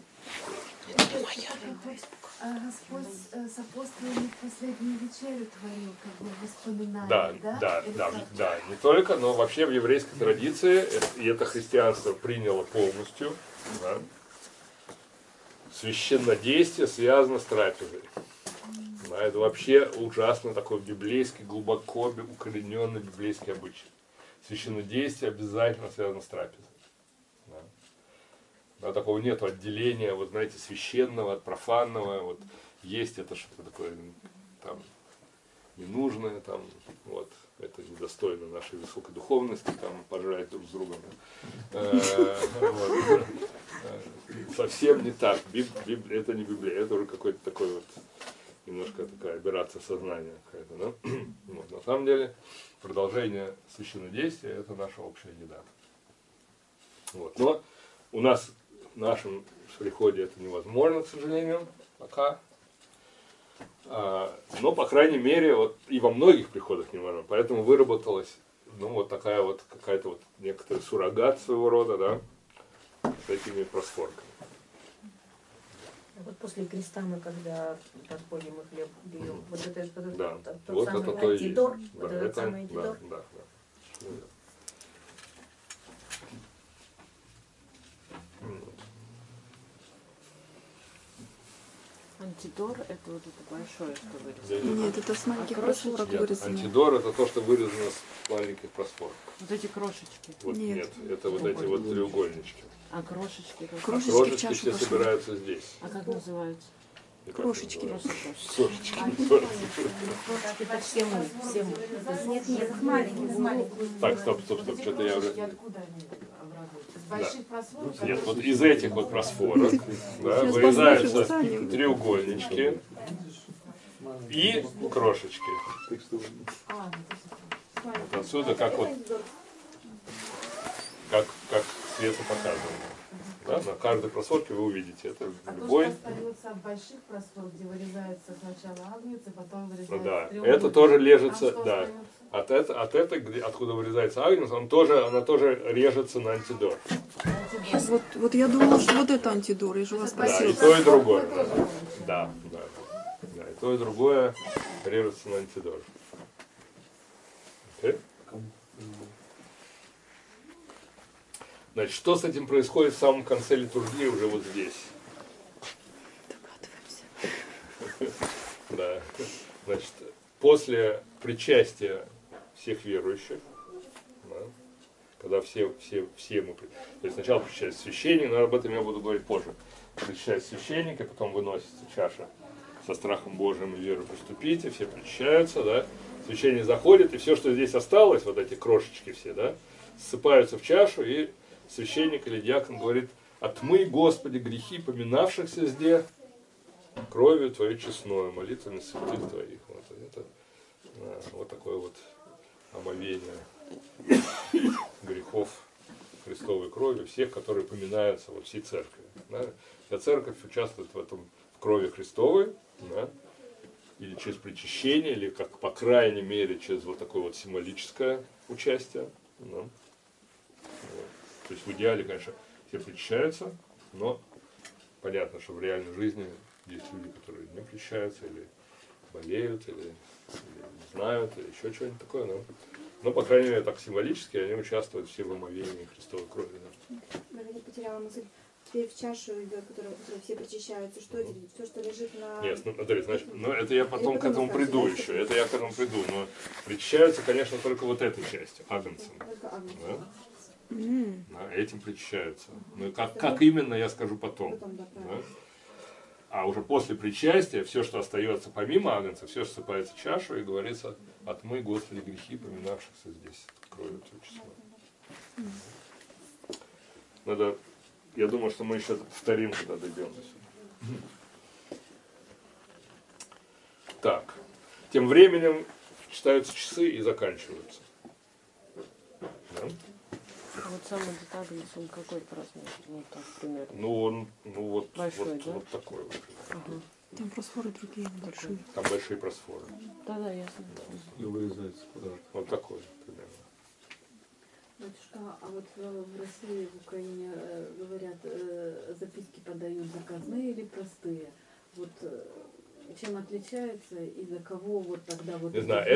Господь с апостолами в последнюю вечерю творил, как бы воспоминания, Да, не только, но вообще в еврейской традиции, и это христианство приняло полностью, да, священнодействие связано с трапезой. Да, это вообще ужасно такой библейский, глубоко укорененный библейский обычай. Священнодействие обязательно связано с трапезой. Да, такого нет отделения, вот знаете, священного от профанного. Вот есть это что-то такое там ненужное, там, вот, это недостойно нашей высокой духовности, там, пожрать друг с другом. Совсем не так. Это не Библия, это уже какой-то такой вот, немножко такая операция сознания какая-то, да? Вот, на самом деле, продолжение священнодействия – это наша общая еда. Вот. Но у нас в нашем приходе это невозможно, к сожалению, пока. Но, по крайней мере, вот и во многих приходах невозможно. Поэтому выработалась, ну, вот такая вот какая-то вот некоторый суррогат своего рода, да, с этими просфорками. Вот после креста мы, когда подходим и хлеб берем, вот это да. тот Вот самый это то и есть. антидор, Да, вот этот это, самый антидор. Да. Антидор – это вот это большое, что вырезано. Нет, это с маленьких просфорок вырезано. Антидор – это то, что вырезано с маленьких просфорок. Вот эти крошечки. Вот Нет. Это вот эти вот треугольнички. А крошечки? Как? Крошечки в Крошечки чашу все пошли. собираются здесь. А как называются? И как Крошечки. называется? Просто крошечки. Крошечки. Нет, их маленькие. Так, стоп, что-то я уже... Откуда они образуются? С больших просворов? Нет, вот из этих вот просфорок, да, вырезаются треугольнички и крошечки. Вот отсюда как вот, как Света показывала. Да, на каждой просфорке вы увидите. Это А любой. то, что остается от больших просфор, где вырезается сначала агнец, а потом вырезается Да, треугольник. это тоже лежится, А что да. остается? От этой, откуда вырезается агнец, она тоже режется на антидор. Вот я думала, что вот это антидор, я же вас Да, и спросила. то, и другое. Да, и то, и другое режется на антидор. Окей? Значит, что с этим происходит в самом конце литургии уже вот здесь? Да. Значит, после причастия всех верующих, да, когда все мы... То есть сначала причащается священник, но об этом я буду говорить позже. Причащается священник, и потом выносится чаша со страхом Божиим и верой приступите, все причащаются, да. Священник заходит, и все, что здесь осталось, вот эти крошечки все, да, ссыпаются в чашу, и священник или диакон говорит: «Отмый, Господи, грехи поминавшихся здесь кровью Твоей честной, молитвами святых Твоих». Вот, это вот такое вот омовение грехов Христовой кровью всех, которые поминаются во всей церкви. Да. Вся церковь участвует в этом, в крови Христовой, да, или через причащение, или как по крайней мере через вот такое вот символическое участие. Да. Вот. То есть в идеале, конечно, все причащаются, но понятно, что в реальной жизни есть люди, которые не причащаются, или болеют, или не знают, или еще что-нибудь такое. Но, по крайней мере, так символически они участвуют все в омовении Христовой крови. Да. Я потеряла мысль. Теперь в чашу идет, которой все причащаются, что это? Все, что лежит на... Нет, смотри, значит, это я потом к этому приду еще. Это я к этому приду. Но причащаются, конечно, только вот этой частью, агнцем. Только агнцем. Да? Да, этим причащаются. Ну, как именно, я скажу потом. Да? А уже после причастия, все, что остается помимо агнца, все ссыпается в чашу и говорится: «Отмый, Господи, грехи поминавшихся здесь кровью Твоей честной». Надо, я думаю, что мы еще повторим, когда дойдем до сюда. Так, тем временем читаются часы и заканчиваются. Да? Вот самый детагlis, он какой праздник? Вот так, примерно. Ну вот, Большой, вот, да? вот такой вот. Ага. Там просфоры другие, большие. Там большие просфоры. Да, ясно. И вырезается куда. Вот такой примерно. Батюшка, а вот в России, в Украине говорят, записки подают заказные или простые? Вот чем отличается и за кого вот тогда вот... Не знаю,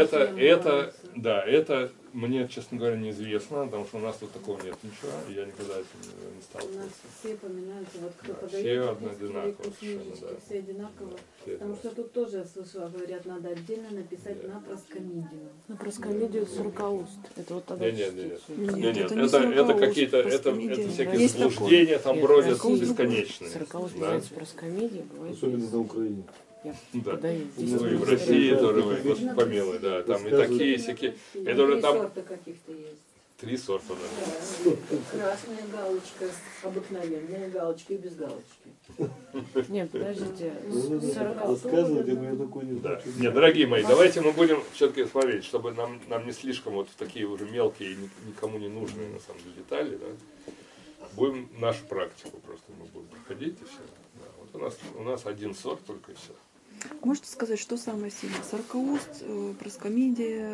это мне, честно говоря, неизвестно, потому что у нас тут такого нет ничего, и я никогда этим не У нас сталкивался. все поминаются, вот кто Да, подает все записки или одинаково книжечки, совершенно, да. все одинаково. Да, все Потому что тут тоже я слышала, говорят, надо отдельно написать на проскомидию. На проскомидию 40 уст. Это вот тогда Нет, это не это 40 какие-то, уст, это проскомидия. всякие Есть заблуждения там Нет, бродят Россия бесконечные. 40 уст Да. называется проскомидия, бывает. Особенно на Украине. Я Да. подаю. Ну и в России тоже, Господи помилуй, да, там и такие, всякие. Это уже там сорта каких-то есть. 3 сорта, да. Красная галочка, обыкновенная галочка и без галочки. Нет, подождите. Ну, 40 рассказывайте, но я такой не Да. знаю. Нет, дорогие мои, давайте мы будем все-таки смотреть, чтобы нам не слишком вот в такие уже мелкие и никому не нужные на самом деле детали, да. Будем нашу практику просто мы будем проходить и все. Да. Вот у нас один сорт только и все. Можете сказать, что самое сильное? 40 уст, проскомидия,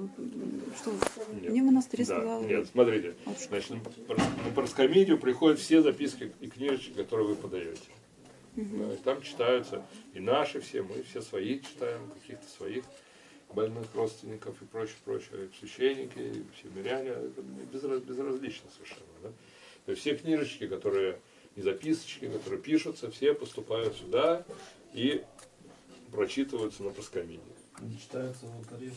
что? Нет. Мне в монастыре Да, сказал. нет, смотрите, значит, на проскомидию приходят все записки и книжечки, которые вы подаете. Да, и там читаются и наши все, мы все свои читаем, каких-то своих больных родственников и прочее, священники, и все миряне, это безразлично совершенно. Да? То есть все книжечки, которые и записочки, которые пишутся, все поступают сюда и прочитываются на проскомидии. Не читается в алтаре.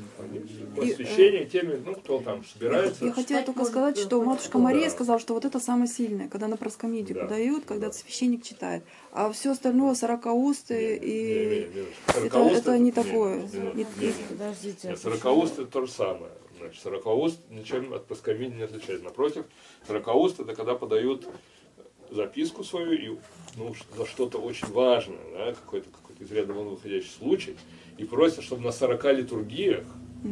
Посвящение теме, кто там собирается. Я хотела только сказать, что матушка Мария сказала, что вот это самое сильное, когда на проскомидию подают, когда священник читает. А все остальное 40 уст и это не такое. Подождите. 40 уст это то же самое. Значит, 40 уст ничем от проскомидии не отличается. Напротив, 40 уст это когда подают записку свою и за что-то очень важное, да, какой-то из ряда вон выходящий случай, и просят, чтобы на 40 литургиях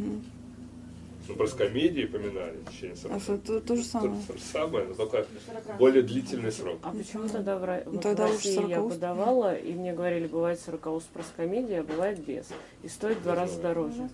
на проскомидии поминали в течение 40. Это то же самое. То же самое, но только более длительный срок. А почему тогда в тогда уж России 40 я уст. подавала, и мне говорили, бывает 40 уст проскомидия, а бывает без. И стоит в 2 раза дороже.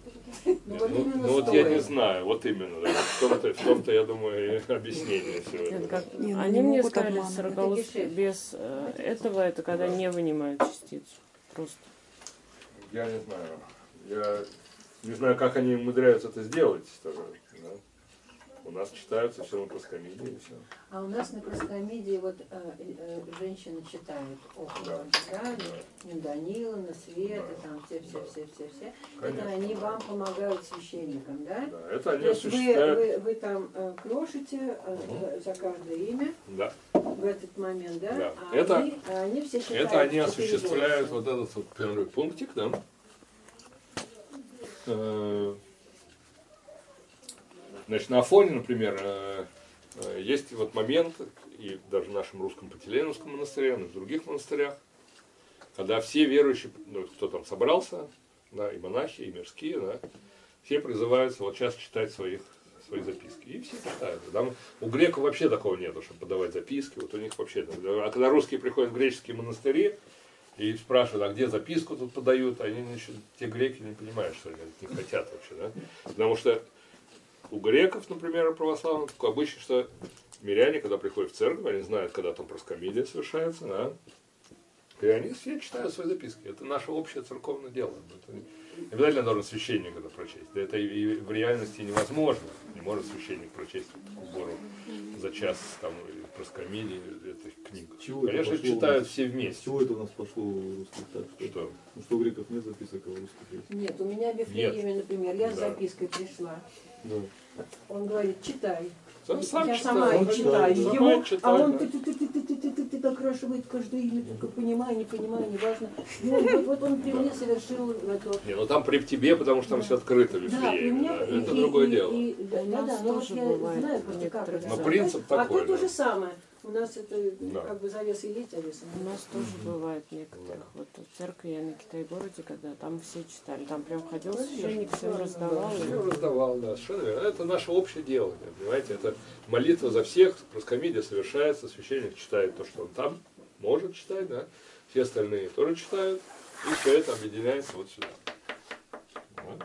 Вот я не знаю, вот именно. Да. В том-то, я думаю, и объяснение всего этого. Они мне сказали, 40 уст без этого, это когда не вынимают частицу. Просто. Я не знаю. Я не знаю, как они умудряются это сделать. Тоже, да? У нас читаются все равно проскомидии и все. А у нас на проскомидии вот женщины читают Охланд, да, Даниловна, Света, там все. Это они вам помогают священникам, да? Да, это они То есть осуществляют. вы там крошите за каждое имя Да. в этот момент, да? Да. А Это, они все считают. это они 4 осуществляют голоса. вот этот вот первый пунктик, да. Значит, на Афоне, например, есть вот момент, и даже в нашем русском Пантелеиновском монастыре, и в других монастырях, когда все верующие, ну, кто там собрался, да, и монахи, и мирские, да, все призываются вот сейчас читать свои записки. И все читают. Там у греков вообще такого нету, чтобы подавать записки. Вот у них вообще. А когда русские приходят в греческие монастыри и спрашивают, а где записку тут подают, они еще, те греки не понимают, что они не хотят вообще. Да? Потому что у греков, например, православных, такой обычай, что миряне, когда приходят в церковь, они знают, когда там проскомидия совершается, да? И они все читают свои записки. Это наше общее церковное дело. Это не обязательно должен священник это прочесть. Да это и в реальности невозможно. Не может священник прочесть убору за час там, проскомидии этих книг. Чего Конечно, это пошло читают у нас? все вместе. С чего это у нас пошло у русских так? Что? Ну, что у греков нет записок, а у русских есть? Нет, у меня в Вифлееме, например, я с Да. запиской пришла. Да. Он говорит, читай. Сам Я читаю. сама и читаю Сама его, читаю, а он да. ты докрашивает каждое имя, только понимаю, не понимаю, неважно. И вот он при мне совершил это. Не, ну там при тебе, потому что там все открыто в Да, и у Вифлееме, меня, да. Это другое дело. Да, нас но вот тоже я бывает знаю просто как некоторые это. Но делать. принцип А такой, тут то да. же самое. У нас это Да. как бы завеса есть, завеса У нет. нас тоже бывает некоторых. Вот в церкви я на Китай-городе, когда там все читали. Там прям ходил священник, всем раздавал. и- Все раздавал, да, совершенно верно. Это наше общее дело, понимаете, это молитва за всех, проскомидия совершается, священник читает то, что он там может читать, да, все остальные тоже читают, и все это объединяется вот сюда. Вот.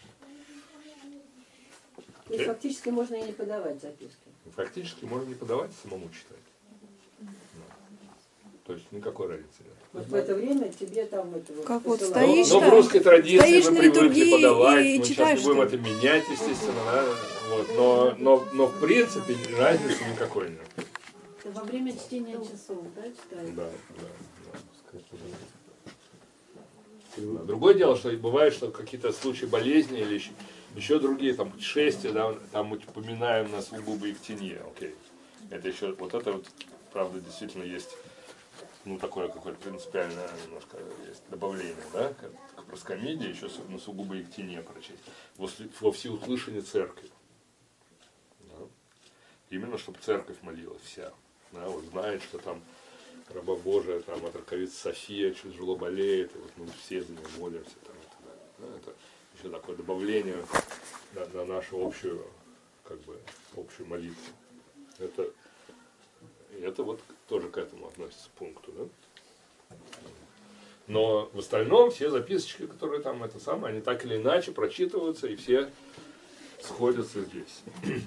То есть фактически можно и не подавать записки. Фактически можно не подавать, самому читать. Да. То есть никакой разницы нет. Вот в это время тебе там это вот Как вот посылают. стоишь, Но в русской традиции стоишь мы на привыкли литургии подавать, и мы сейчас читаешь, не будем что это менять, естественно, да? Вот. Но в принципе разницы никакой нет. Это во время чтения часов, да, читают? Да. Да. Другое дело, что бывает, что какие-то случаи болезни или еще другие, там, путешествия, да, там мы упоминаем на сугубо и в тени, окей. Это еще, вот это вот, правда, действительно есть, ну, такое какое-то принципиальное немножко есть добавление, да, к проскомидии, еще на сугубо и в тени прочесть, во всеуслышание церкви. Да. Именно, чтобы церковь молилась вся, да, вот знает, что там раба Божия, там, от раковицы София тяжело болеет, и вот мы все за нее молимся, там, и так далее. Да, это еще такое добавление на нашу общую, как бы, общую молитву. Это вот тоже к этому относится пункту, да? Но в остальном все записочки, которые там это самое, они так или иначе прочитываются, и все сходятся здесь.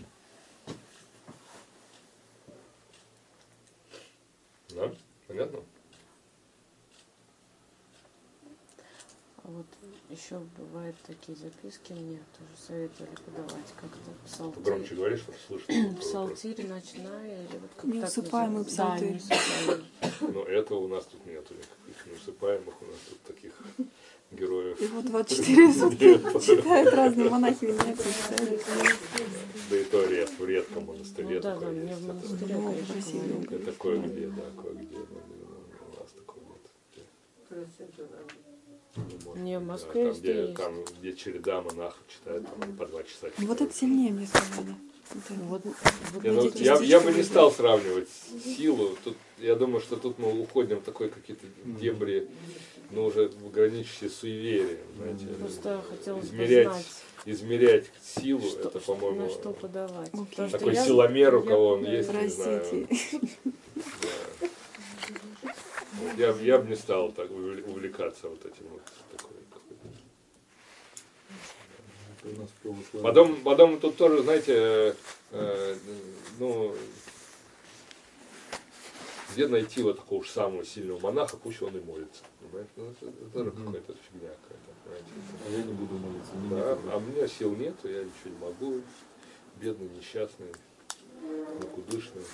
Да? Понятно? А вот еще бывают такие записки, мне тоже советовали подавать как-то Громче псалтирь. говоришь, чтобы слышно. Псалтирь ночная или вот как Неусыпаемый так называется? псалтирь. Да, неусыпаемый. Но это у нас тут нету никаких неусыпаемых, у нас тут таких героев. И вот 24 сутки читают разные монахи, меняются, читают. Да и то в редком монастыре Ну да, такое мне есть. в монастыре, Ну, конечно, красиво. говорили. Это кое-где, да, кое-где. Но у нас такого нет. Не может Не, в быть, Москве да, везде есть. там, где череда монахов читают, там по 2 часа. Вот это сильнее, мне сказали. Вот Я бы не стал сравнивать силу. Тут, я думаю, что тут мы уходим в такой какие-то дебри, ну, уже граничащие с суеверием. Знаете, Просто хотелось бы измерять, знать, измерять силу, что, это, по-моему, на что подавать. Окей. Потому что такой я- силомер, у я кого он подаю. есть, не знаю. Простите. Да. Вот я бы не стал так увлекаться вот этим вот такой какой-то. Это у нас православие. Потом тут тоже, знаете, ну, где найти вот такого уж самого сильного монаха, пусть он и молится. Понимаете? Ну, это тоже какая-то фигня какая-то. А я не буду молиться. мне Да, некогда. а у меня сил нет, я ничего не могу. бедный, несчастный, никудышный.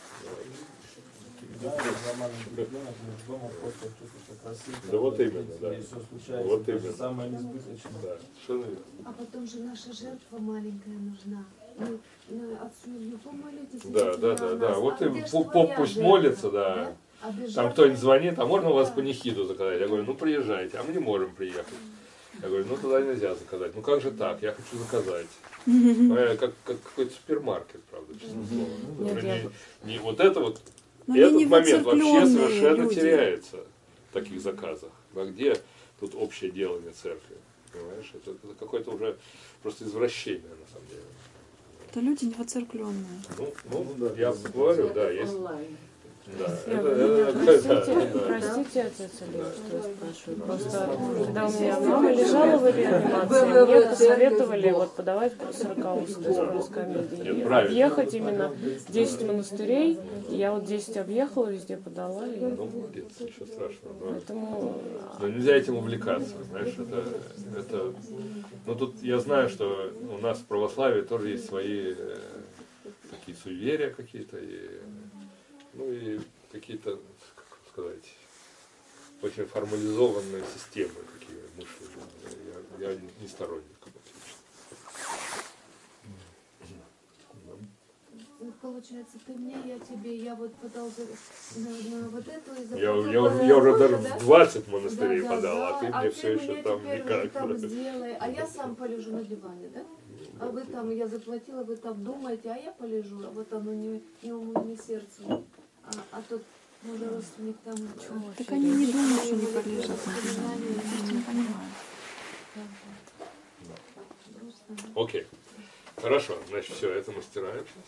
Да, нормальный ребенок, дома просто чувствуется красиво. Да вот именно, да. И все случается. Вот даже именно. самое несбыточное. Да, совершенно верно. А потом же наша жертва маленькая нужна. Ну, отцу не помолитесь. Да. Вот а им где ж поп твоя пусть жертва, молится, да. А без Там жертвы- кто-нибудь звонит, а можно у вас Да. панихиду заказать? Я говорю, ну приезжайте, а мы не можем приехать. Я говорю, ну туда нельзя заказать. Ну как же так? Я хочу заказать. Как какой-то супермаркет, правда, честное слово. Уже не вот это вот, Но они этот не момент вообще воцеркленные совершенно люди. теряется в таких заказах. А где тут общее делание церкви? Понимаешь? Это какое-то уже просто извращение на самом деле. Это люди не воцеркленные. Ну, я говорю, да, есть. Онлайн. Да, Простите, отец Олег, что я спрашиваю. Просто, когда у меня мама лежала в реанимации, мне посоветовали вот подавать 40-устые спрос комедии. Объехать именно 10 монастырей. И я вот 10 объехала, везде подала. И... Ну, молодец, ничего страшного. Поэтому... Но нельзя этим увлекаться, знаешь, это... Ну, тут я знаю, что у нас в православии тоже есть свои такие суеверия какие-то, и какие-то, как сказать, очень формализованные системы такие мышления. Я не сторонник. Получается, ты мне, я тебе, я вот подал на вот эту и Я заплатила уже больше, даже да? в 20 монастырей Да, подал, а ты мне ты все еще мне там теперь никак. вот там сделай, а я сам полежу на диване, да? А вы там, я заплатила, вы там думаете, а я полежу, а вот оно не уму, не сердцу. А тот, может, родственник там... Так они не думают, что не полежат на диване. Я не понимаю. Окей. Хорошо, значит, все, это мы стираем сейчас.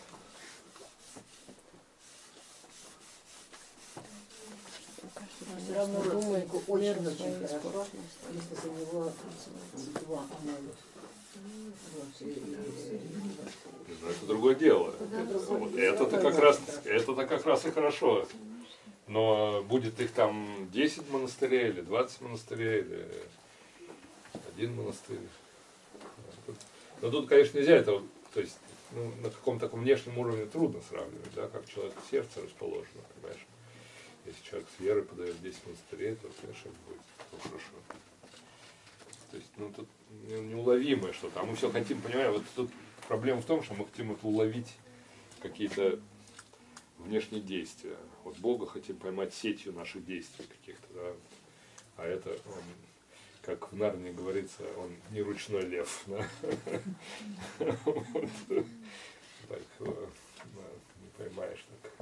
Все равно родственнику очень-очень хорошо, если за него два помогут. Ну, это другое дело. Это-то как раз и хорошо. Но будет их там 10 монастырей, или 20 монастырей, или 1 монастырь. Но тут, конечно, нельзя это, то есть, на каком-то таком внешнем уровне трудно сравнивать, да, как человек в сердце расположено, понимаешь. Если человек с верой подает 10 монастырей, то, конечно, будет хорошо. То есть, тут неуловимое что-то. А мы все хотим, понимаешь, вот тут проблема в том, что мы хотим это уловить какие-то внешние действия. Вот Бога хотим поймать сетью наших действий каких-то, да. А это он, как в Нарнии говорится, он не ручной лев. Да? Так, не поймаешь так.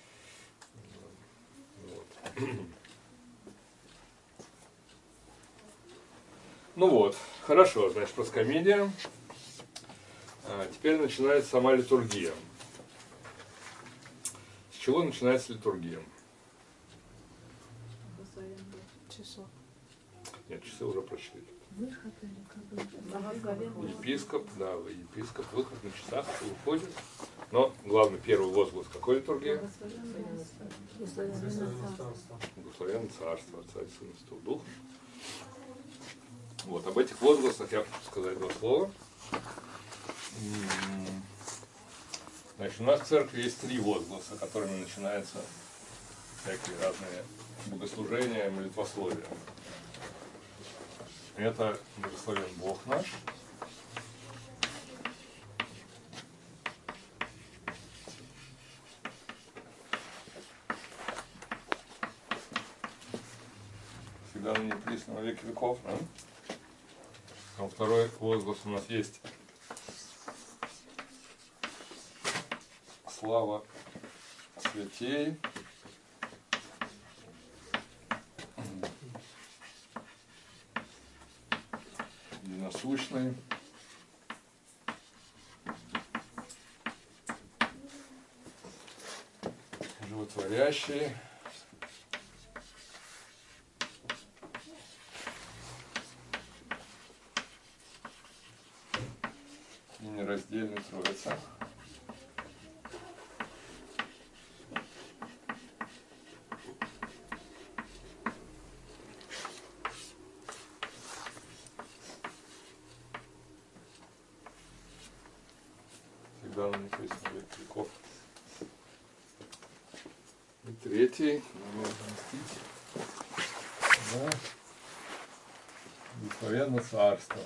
Ну вот, хорошо, значит, проскомидия. Теперь начинается сама литургия. С чего начинается литургия? Часов. Нет, часы уже прочли. Выход или как бы? Епископ, да, епископ, выход на часах выходит. Но главный первый возглас какой литургии? Благословенное царство, Отца и Сына и Святого Духа. Вот, об этих возгласах я хочу сказать два слова. Значит, у нас в церкви есть 3 возгласа, которыми начинаются всякие разные богослужения и молитвословия. Это благословен Бог наш. Всегда ныне присно во веки веков. Да? А второй возглас у нас есть. Слава святей. Насущный, животворящий, и нераздельный Троица. преданно непрестанно веков. И третий, надо отместить, да, благословенно царство.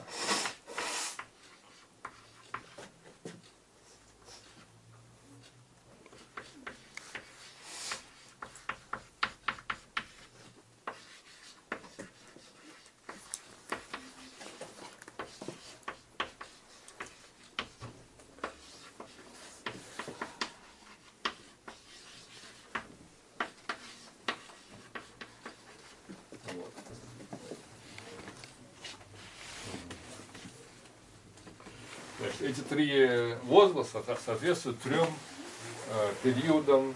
Значит, эти три возгласа соответствуют трем периодам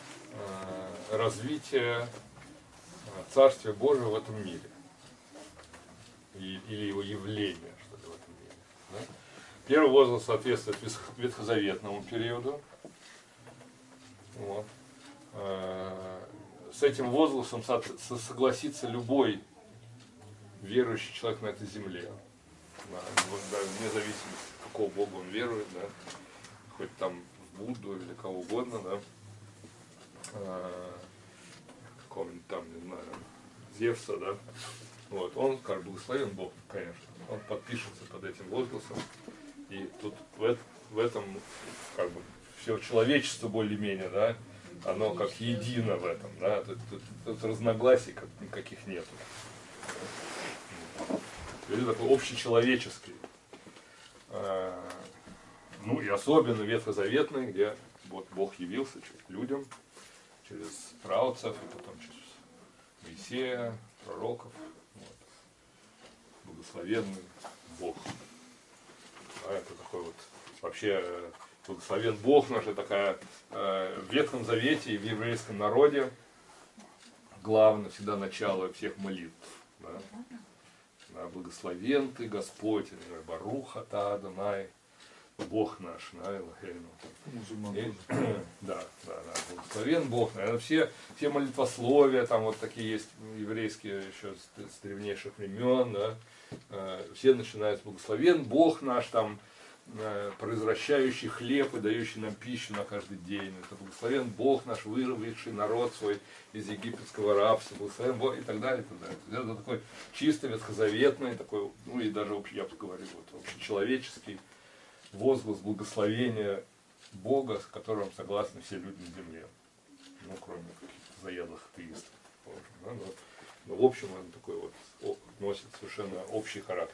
развития Царствия Божьего в этом мире. Или его явления, что ли, в этом мире. Да? Первый возглас соответствует ветхозаветному периоду. Вот. С этим возгласом согласится любой верующий человек на этой земле. Да, вне зависимости, в какого Бога он верует, да, хоть там в Будду или кого угодно, да, какого-нибудь там, не знаю, Зевса, да, вот, он, как благословен Бог, конечно, он подпишется под этим возгласом, и тут в этом, как бы, все человечество более-менее, да, оно как едино в этом, да, тут разногласий никаких нету. Это такой общечеловеческий. Ну и особенно ветхозаветный, где вот Бог явился людям через праотцев, и потом через Моисея, пророков. Вот. Благословенный Бог. Да, это такой вот вообще благословен Бог наш, это такая в Ветхом Завете и в еврейском народе главное всегда начало всех молитв. Да? Да, благословен ты, Господь, Барух ата Адонай, Бог наш, да, Элохейну. Да, благословен Бог. Наверное, все молитвословия, там вот такие есть еврейские еще с древнейших времен, да, все начинают с благословен Бог наш, там, произвращающий хлеб и дающий нам пищу на каждый день. Это благословен Бог наш, вырвавший народ свой из египетского рабства, благословен Бог и так далее, и так далее. Это такой чисто ветхозаветный, такой, ну и даже, я бы говорил, вот, общечеловеческий возглас благословения Бога, с которым согласны все люди на земле. Ну, кроме каких-то заядлых атеистов. Да, но в общем, он такой вот носит совершенно общий характер.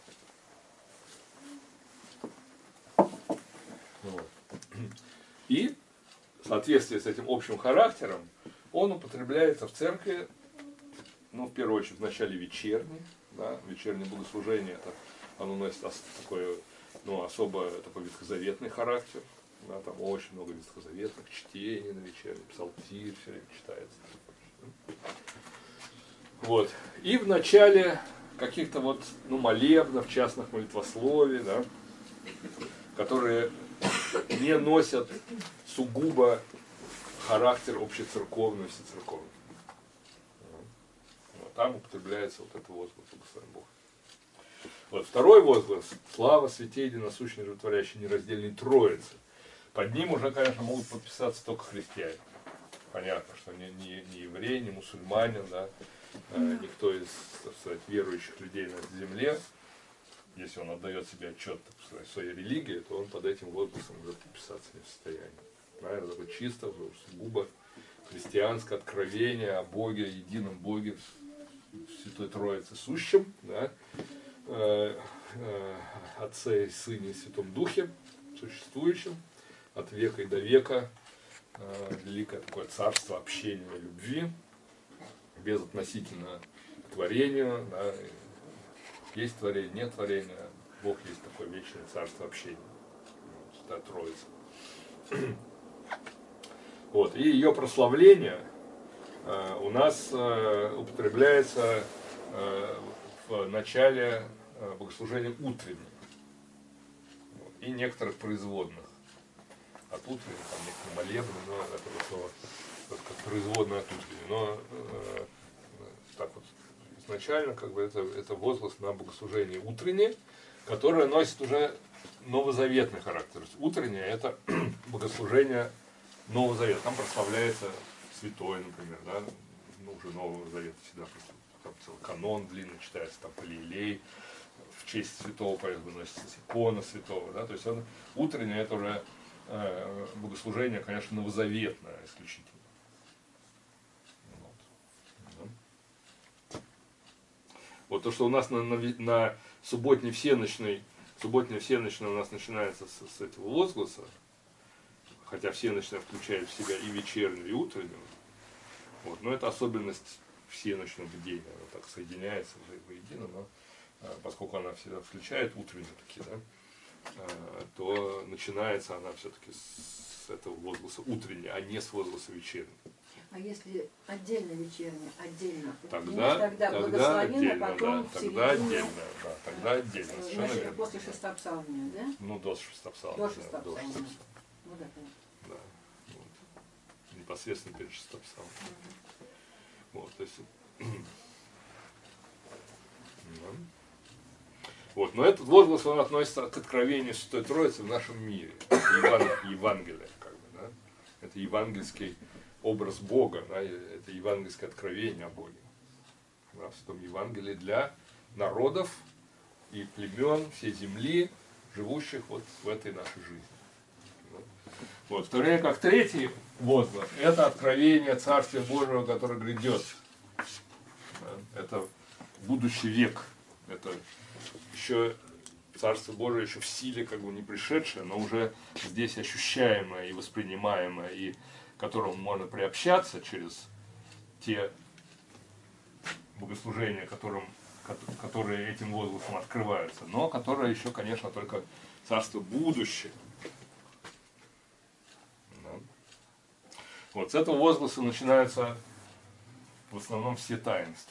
Вот. И в соответствии с этим общим характером он употребляется в церкви, ну, в первую очередь, в начале вечерней, да, вечернее богослужение, это, оно носит такой, ну, особо такой ветхозаветный характер, да, там очень много ветхозаветных чтений на вечерней, псалтирь все время читается. Вот. И в начале каких-то вот, ну, молебнов, частных молитвословий, да, которые не носят сугубо характер общецерковный, всецерковный. Вот. Там употребляется вот это возглас «Благословен Бог». Вот. Второй возглас «Слава святей единосущной животворящей нераздельной Троицы». Под ним уже, конечно, могут подписаться только христиане. Понятно, что не еврей, не мусульманин, да, никто из, так сказать, верующих людей на этой земле. Если он отдает себе отчет, так сказать, в своей религии, то он под этим возгласом уже подписаться не в состоянии. Наверное, такое чисто, сугубо христианское откровение о Боге, едином Боге, Святой Троице сущем, да, Отце и Сыне и Святом Духе, существующем от века и до века, великое такое царство общения и любви, безотносительно к творению, да, есть творение, нет творения, Бог есть такое вечное царство общения, Святая Троица. Вот. И ее прославление у нас употребляется в начале богослужения утреннего и некоторых производных. От утреннего, там некоторые молебны, но это слово как производное от утреннего. Но так вот изначально как бы это возглас на богослужение утреннее, которое носит уже новозаветный характер. То есть утреннее – это богослужение Нового Завета. Там прославляется святой, например, да? Ну, уже Нового Завета всегда там целый канон длинный читается, там Палиилей, в честь святого выносится икона святого. Да? То есть утреннее – это уже богослужение, конечно, новозаветное исключительно. Вот то, что у нас на субботней всеночной у нас начинается с этого возгласа, хотя всеночная включает в себя и вечернюю, и утреннюю, вот, но это особенность всеночного бдения, она так соединяется воедино, но поскольку она всегда включает утреннюю таки, да, то начинается она все-таки с этого возгласа утренней, а не с возгласа вечерней. А если отдельно вечерний, отдельно, тогда отдельно, потом да, тогда отдельно, да, тогда отдельно, совершенно значит, верно. после шестопсалмия, да? Ну, до шестопсалмия. До шестопсалмия. Ну, да, да, вот. Непосредственно перед шестопсалмием. Вот, то есть, вот, но этот возглас, он относится к откровению Святой Троицы в нашем мире. Евангелие, как бы, да? Это евангельский образ Бога, да? Это евангельское откровение о Боге. Да? В Святом Евангелии для народов и племен всей земли, живущих вот в этой нашей жизни. Вот, в то время как третий возглас – это откровение Царствия Божьего, которое грядет. Это будущий век. Это еще Царство Божие еще в силе, как бы не пришедшее, но уже здесь ощущаемое и воспринимаемое, и к которому можно приобщаться через те богослужения, которые этим возгласом открываются, но которое еще, конечно, только Царство будущее. Вот с этого возгласа начинаются в основном все таинства.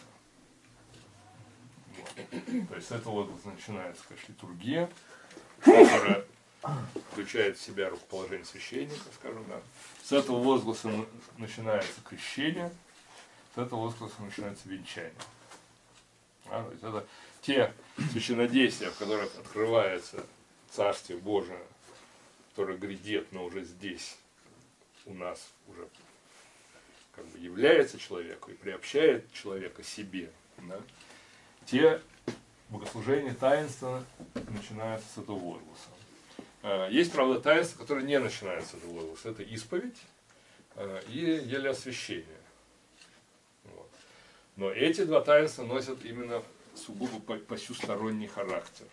Вот. То есть с этого возгласа начинается, конечно, литургия, которая включает в себя рукоположение священника, скажем, да. С этого возгласа начинается крещение, с этого возгласа начинается венчание. Да? То есть это те священнодействия, в которых открывается Царствие Божие, которое грядет, но уже здесь у нас уже как бы является человеку и приобщает человека себе. Да? Те богослужения, таинства начинаются с этого возгласа. Есть, правда, таинства, которые не начинаются с этого возгласа. Это исповедь и елеосвящение. Вот. Но эти два таинства носят именно сугубо посюсторонний характер.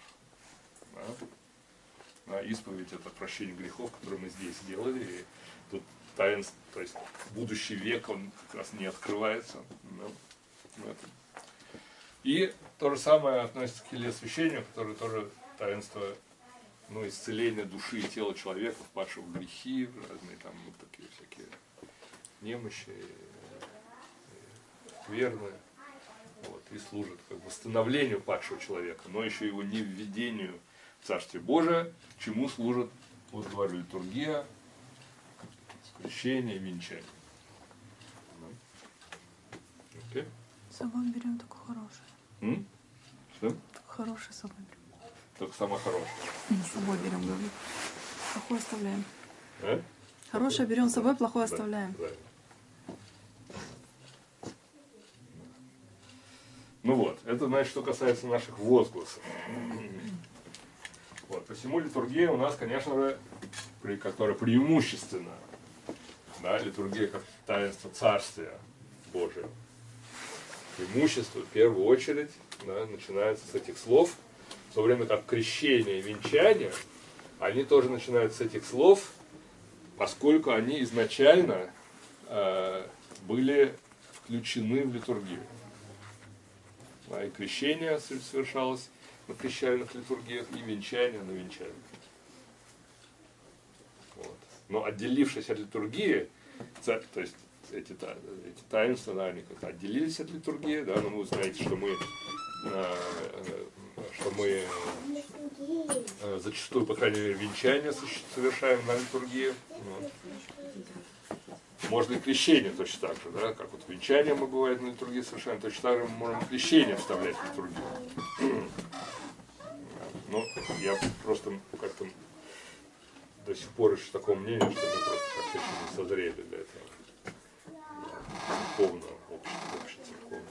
Да? Исповедь – это прощение грехов, которые мы здесь сделали. И тут таинство, то есть будущий век, он как раз не открывается. Да? И то же самое относится к елеосвящению, которое тоже таинство исцеления души и тела человека, впадшего в грехи, разные там вот такие всякие немощи, скверные. Вот, и служит как бы восстановлению падшего человека, но еще его не введению в Царствие Божие, чему служит, вот говорю, литургия, крещение и венчание. Okay. С собой берем только хорошее. Что? Хорошее с собой берем. Только самое хорошее. С собой берем, говорю. Плохое оставляем. А? Хорошее берем с собой, плохое оставляем. Да. Ну вот, это значит, что касается наших возгласов. Вот, посему литургия у нас, конечно же, которая преимущественно, да, литургия как таинство Царствия Божия. Преимущество, в первую очередь, да, начинается с этих слов, в то время как крещение и венчание, они тоже начинаются с этих слов, поскольку они изначально были включены в литургию. Да, и крещение совершалось на крещальных литургиях, и венчание на венчальных. Вот. Но отделившись от литургии, то есть эти таинства, да, они как-то отделились от литургии, да, но вы знаете, что мы зачастую, по крайней мере, венчание совершаем на литургии. Вот. Можно и крещение точно так же, да, как вот венчание мы бывает на литургии совершаем, точно так же мы можем крещение вставлять в литургию. Ну, я просто как-то до сих пор еще такое мнение, что мы просто как-то еще не созрели для этого духовного, общецерковного.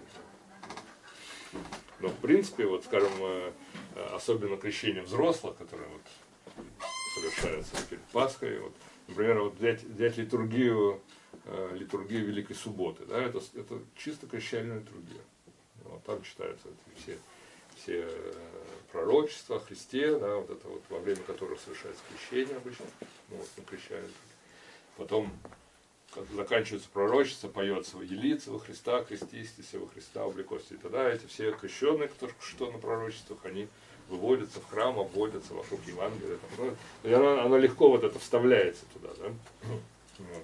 Но в принципе, вот скажем, особенно крещение взрослых, которое вот совершается перед Пасхой, вот, например, вот взять литургию Великой Субботы, да, это чисто крещальная литургия. Вот, там читаются все пророчества о Христе, да, вот это вот, во время которого совершается крещение обычно, ну, вот, мы крещаем. Потом, когда заканчивается пророчество, поется «Елица во Христа, крестистися во Христа, облекости». И тогда эти все крещенные, которые что на пророчествах, они выводятся в храм, обводятся вокруг Евангелия. Ну, и оно легко вот это вставляется туда, да. Вот.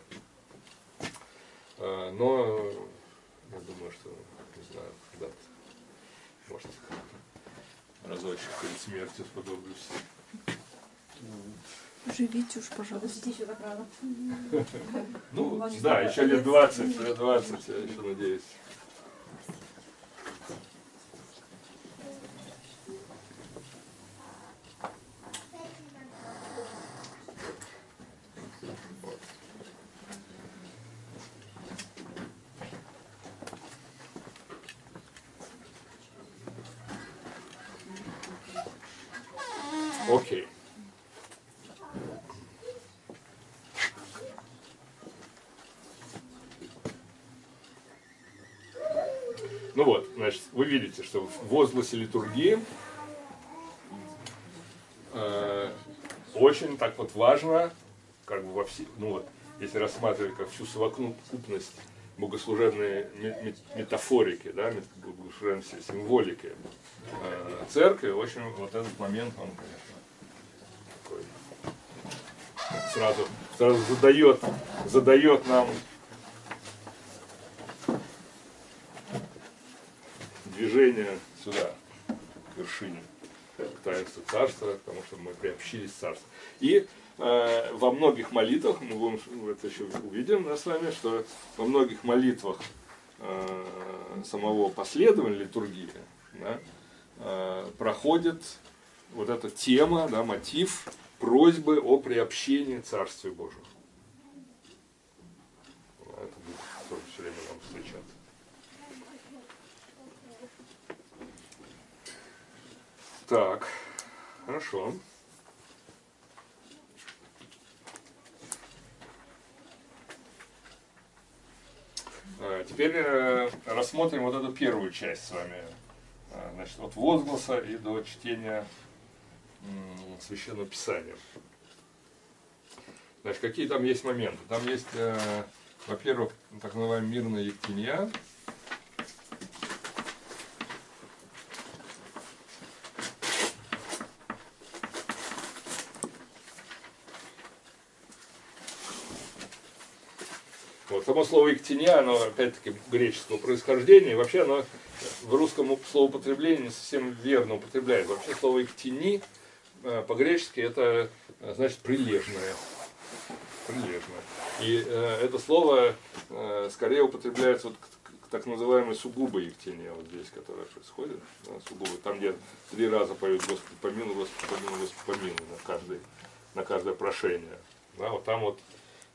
Но я думаю, что, не знаю, когда-то, может, разочек перед смертью сподоблюсь. Живите уж, пожалуйста. Еще так рано. Ну, да, еще лет 20, я еще надеюсь. Окей. Ну вот, значит, вы видите, что в возгласе литургии очень так вот важно, как бы во все, ну вот, если рассматривать как всю совокупность богослужебной метафорики, да, богослужебной символики церкви, очень вот этот момент, он, конечно, такой, сразу задает нам движение сюда, к вершине, к таинству царства, потому что мы приобщились к царству. И во многих молитвах, мы будем это еще увидим, да, с вами, что во многих молитвах самого последования литургии, да, проходит вот эта тема, да, мотив просьбы о приобщении к Царствию Божию. Это будет тоже все время нам встречаться. Так, хорошо. Теперь рассмотрим вот эту первую часть с вами. Значит, от возгласа и до чтения Священного Писания. Значит, какие там есть моменты? Там есть, во-первых, так называемая мирная ектения. Вот, само слово «ектения», оно опять-таки греческого происхождения, и вообще оно в русском словоупотреблении не совсем верно употребляет. Вообще слово «эктини» по-гречески это значит «прилежное». Прилежное. И это слово скорее употребляется вот к так называемой сугубой ектении, вот здесь, которая происходит, да, сугубой, там, где 3 раза поют «Господи помилуй, Господи помилуй, Господи помилуй» на каждое прошение. Да, вот там вот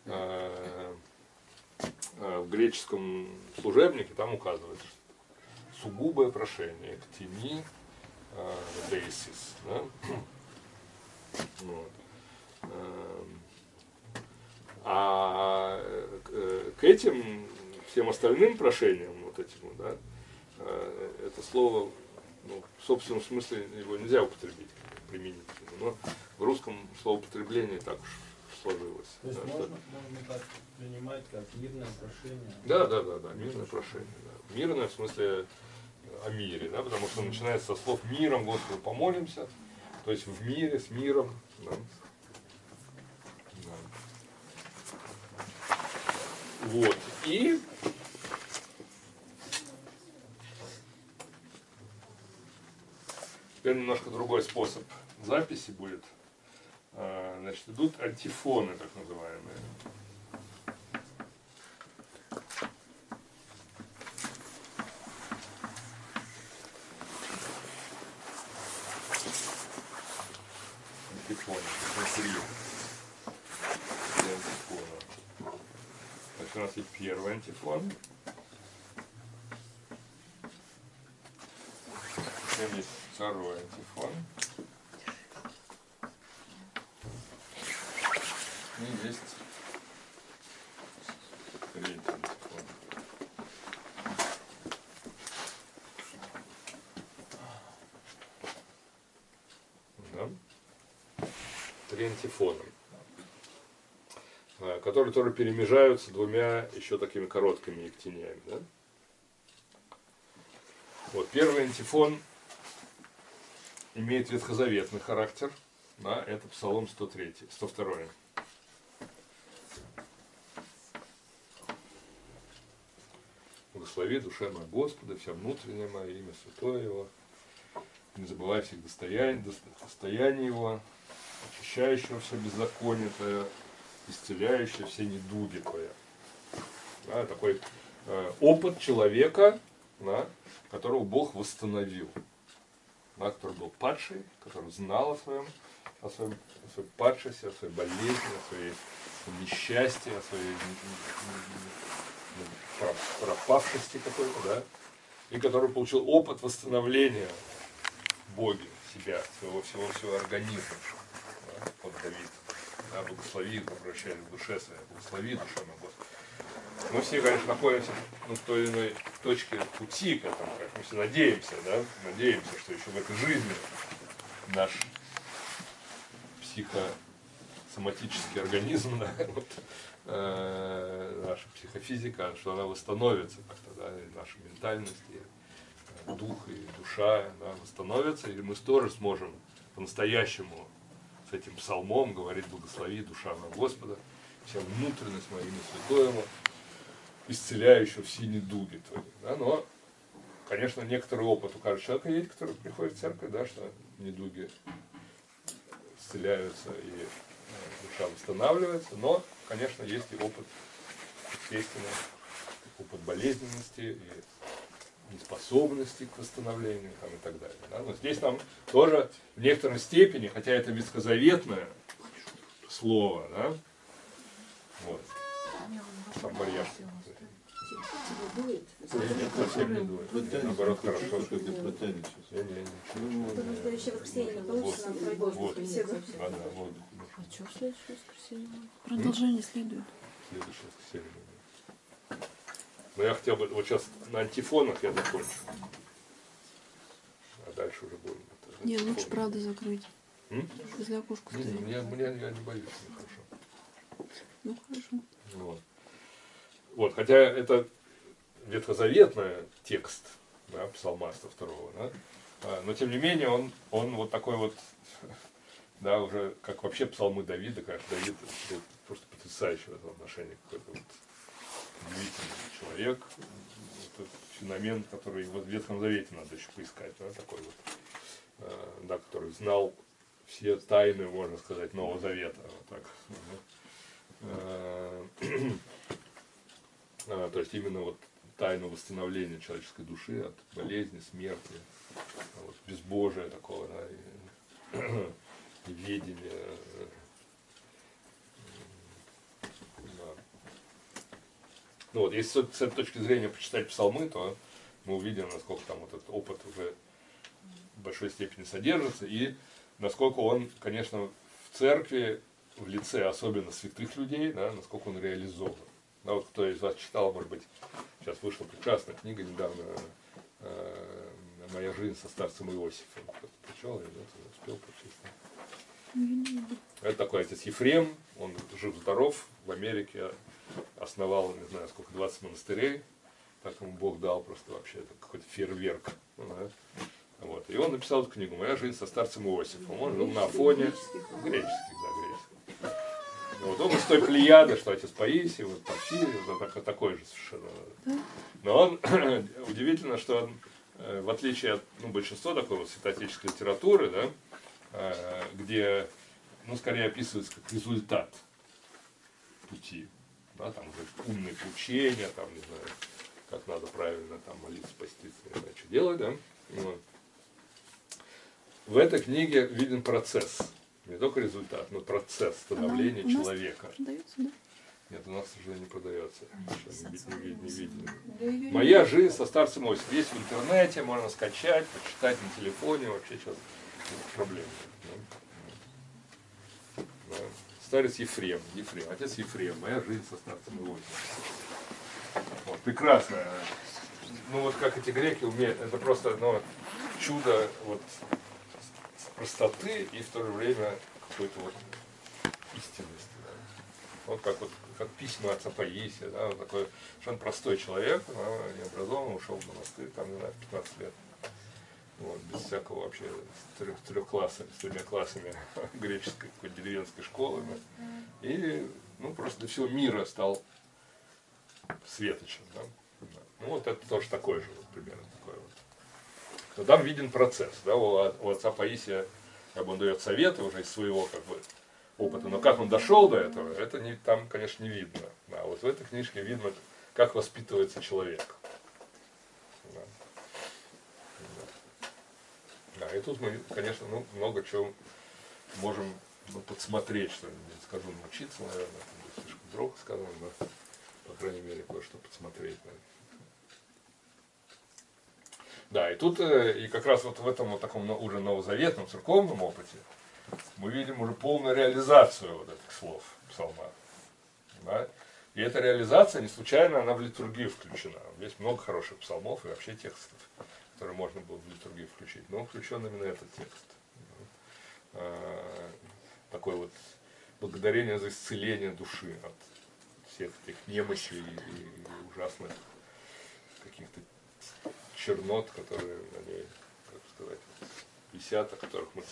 в греческом служебнике там указывается сугубое прошение, ктини дейсис. Да? Вот. А к этим всем остальным прошениям, вот этим, да, это слово, ну, в собственном смысле его нельзя употребить применительно, но в русском словоупотреблении так уж сложилось. То есть да, можно так принимать как мирное прошение? Да, мирное прошение. Да. Мирное в смысле о мире, да, потому что начинается со слов «миром Господу помолимся», то есть в мире, с миром. Да. Да. Вот. И теперь немножко другой способ записи будет. Значит, идут антифоны, так называемые. Антифоны. Три антифона. Значит, у нас есть первый антифон. Затем есть второй антифон. И есть третий антифон. Да? Три антифона, которые тоже перемежаются двумя еще такими короткими ектениями. Да? Вот, первый антифон имеет ветхозаветный характер, да, это Псалом 103, 102. Благослови душа моя Господа, вся внутренняя моя, имя святое Его. Не забывай всех достояний Его, очищающего все беззаконие Твое, исцеляющего все недуги Твои. Да, такой опыт человека, да, которого Бог восстановил. Да, который был падший, который знал о своей падшести, о своей болезни, о своей несчастье, о своей пропавшести какой-то, да, и который получил опыт восстановления в Боге себя, всего организма. Да, вот Давид, да, благослови, обращаясь в душе своей, благослови душа моя Господа. Мы все, конечно, находимся в той или иной точке пути к этому, как мы все надеемся, да, что еще в этой жизни наш психосоматический организм, да, вот, наша психофизика, что она восстановится как-то, да, и наша ментальность, и дух, и душа, да, восстановятся, и мы тоже сможем по-настоящему с этим псалмом говорить: благослови душа моя Господа, вся внутренность моя, имя святое Его, исцеляющего все недуги твои. Да, но, конечно, некоторый опыт у каждого человека есть, который приходит в церковь, да, что недуги исцеляются и душа восстанавливается, но, конечно, есть и опыт, естественно, опыт болезненности и неспособности к восстановлению там, и так далее. Да. Но здесь нам тоже в некоторой степени, хотя это ветхозаветное слово, да, вот, там барьяшка. Нет, совсем не дует. Наоборот, хорошо. Протянет сейчас. Потому что еще воскресенье не получится нам пройти беседу. А что в следующее воскресенье? Продолжение следует. Следующее воскресенье. Но я хотел бы, вот сейчас на антифонах я закончу. А дальше уже будем. Не, лучше правда закрыть. Возле окошка стоит. Я не боюсь, мне хорошо. Ну хорошо. Вот, хотя это ветхозаветный текст, да, Псалма 102, да, но тем не менее он вот такой вот, да, уже как вообще псалмы Давида, конечно, Давид был просто потрясающий в этом отношении, какой-то вот удивительный человек, это феномен, который в Ветхом Завете надо еще поискать, да, такой вот, да, который знал все тайны, можно сказать, Нового Завета, вот так. То есть именно вот тайну восстановления человеческой души от болезни, смерти, вот, безбожия такого, да, и ведения. Да. Ну вот, если с этой точки зрения почитать псалмы, то мы увидим, насколько там вот этот опыт уже в большой степени содержится, и насколько он, конечно, в церкви, в лице особенно святых людей, да, насколько он реализован. Да, вот кто из вас читал, может быть, сейчас вышла прекрасная книга недавно «Моя жизнь со старцем Иосифом». Кто-то прочел, или успел прочесть? Это такой отец Ефрем, он жив-здоров, в Америке основал, не знаю, сколько, 20 монастырей, так ему Бог дал, просто вообще это какой-то фейерверк. Да? Вот. И он написал эту книгу «Моя жизнь со старцем Иосифом». Он жил на Афоне, греческих, да, греческих. Вот он из той плеяды, что отец Паисий, вот Порфирий, вот такой же совершенно. Но он, удивительно, что он, в отличие от большинства такой вот святоотеческой литературы, да, где, ну, скорее описывается как результат пути, да, там уже умные поучения, там, не знаю, как надо правильно там молиться, поститься, не знаю, что делать, да. Вот. В этой книге виден процесс. Не только результат, но процесс становления человека. Продается, да? Нет, у нас, к сожалению, не продается. Не видно. Моя жизнь со старцем Иосифом. Есть в интернете, можно скачать, почитать на телефоне, вообще сейчас проблем нет. Да. Старец Ефрем, отец Ефрем, моя жизнь со старцем Иосифом. Вот, прекрасно. Ну вот как эти греки умеют, это просто чудо вот простоты и в то же время какой-то вот истинности. Да. Вот как письма отца Паисия, да, вот такой совершенно простой человек, необразованный, ушел в монастырь, там, не знаю, 15 лет. Вот, без всякого вообще с тремя классами греческой какой-то деревенской школы. Да. И просто для всего мира стал светочем. Да. Ну вот это тоже такой же, вот, примерно такой вот. Но там виден процесс, да, у отца Паисия, как бы он дает советы уже из своего как бы опыта, но как он дошел до этого, это там, конечно, не видно. Да, вот в этой книжке видно, как воспитывается человек. Да. Да, и тут мы, конечно, много чего можем подсмотреть, что не скажу научиться, наверное, это будет слишком громко сказано, но, по крайней мере, кое-что подсмотреть. Наверное. Да, и тут, и как раз вот в этом вот таком уже новозаветном церковном опыте мы видим уже полную реализацию вот этих слов псалма. Да? И эта реализация, не случайно, она в литургию включена. Есть много хороших псалмов и вообще текстов, которые можно было в литургию включить, но включен именно этот текст. Такое вот благодарение за исцеление души от всех этих немощей и ужасных каких-то чернот, которые на ней, как сказать, висят, о которых мы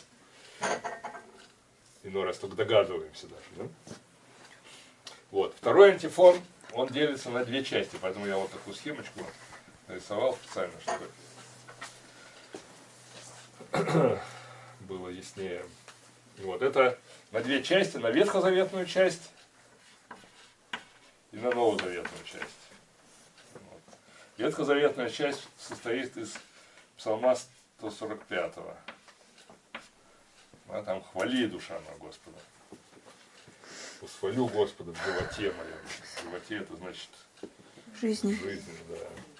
иной раз только догадываемся даже. Да? Вот. Второй антифон, он делится на две части, поэтому я вот такую схемочку нарисовал специально, чтобы было яснее. Вот. Это на две части, на ветхозаветную часть и на новозаветную часть. Вот. Ветхозаветная часть состоит из псалма 145-го. А там «Хвали, душа моя Господа». «Восхвалю Господа в животе моем». В животе это значит жизнь, да.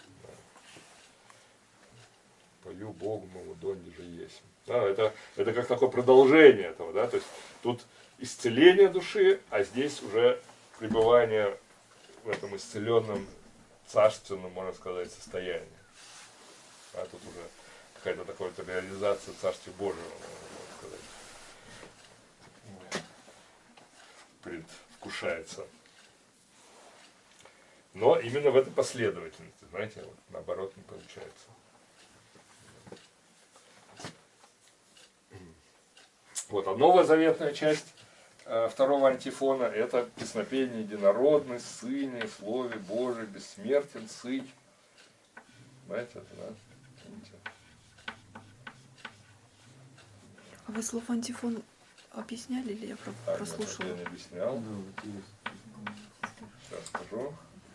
«Пою Богу моему, донде же есть». Да, это как такое продолжение этого, да, то есть тут исцеление души, а здесь уже пребывание в этом исцеленном, царственном, можно сказать, состоянии. А тут уже какая-то такая реализация Царствия Божьего, можно сказать, предвкушается. Но именно в этой последовательности, знаете, вот, наоборот не получается. Вот, а новозаветная часть второго антифона — это песнопение единородный, Сыне, Слове Божий, бессмертен, Сый. Знаете это, да? А вы слово антифон объясняли или я прослушала? Я не объяснял. Сейчас скажу.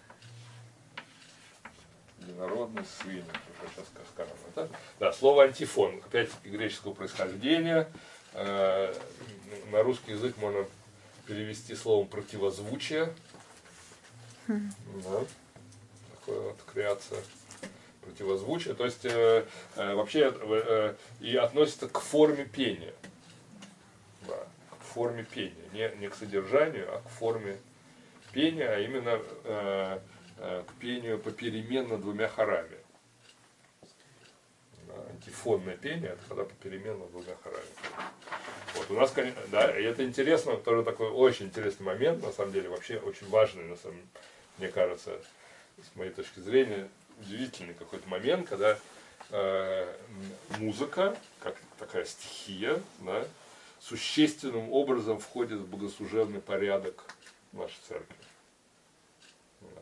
Единородный, Сын. Сейчас скажем. Это, да, слово антифон. Опять греческого происхождения. На русский язык можно перевести словом противозвучие. Да. Такая вот креация противозвучия. То есть вообще и относится к форме пения. Да, к форме пения. Не к содержанию, а к форме пения, а именно к пению попеременно двумя хорами. Антифонное пение — это когда попеременно двумя хорами. Вот у нас, конечно, да, и это интересно, тоже такой очень интересный момент, на самом деле, вообще очень важный, на самом, мне кажется, с моей точки зрения, удивительный какой-то момент, когда музыка, как такая стихия, да, существенным образом входит в богослужебный порядок нашей церкви. Да.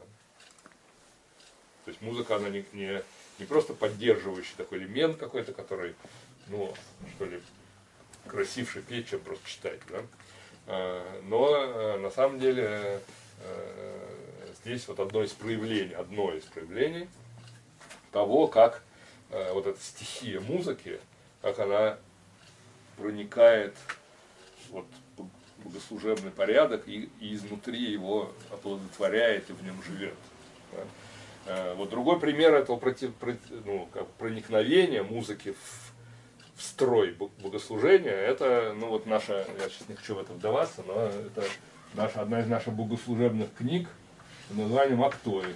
То есть музыка, она не просто поддерживающий такой элемент какой-то, который, ну, что ли, красивше петь, чем просто читать, да? Но на самом деле здесь вот одно из проявлений того, как вот эта стихия музыки, как она проникает вот богослужебный порядок и изнутри его оплодотворяет и в нем живет. Да? Вот другой пример этого проникновения музыки в строй богослужения, это, ну вот наша, я сейчас не хочу в это вдаваться, но это одна из наших богослужебных книг под названием «Актои».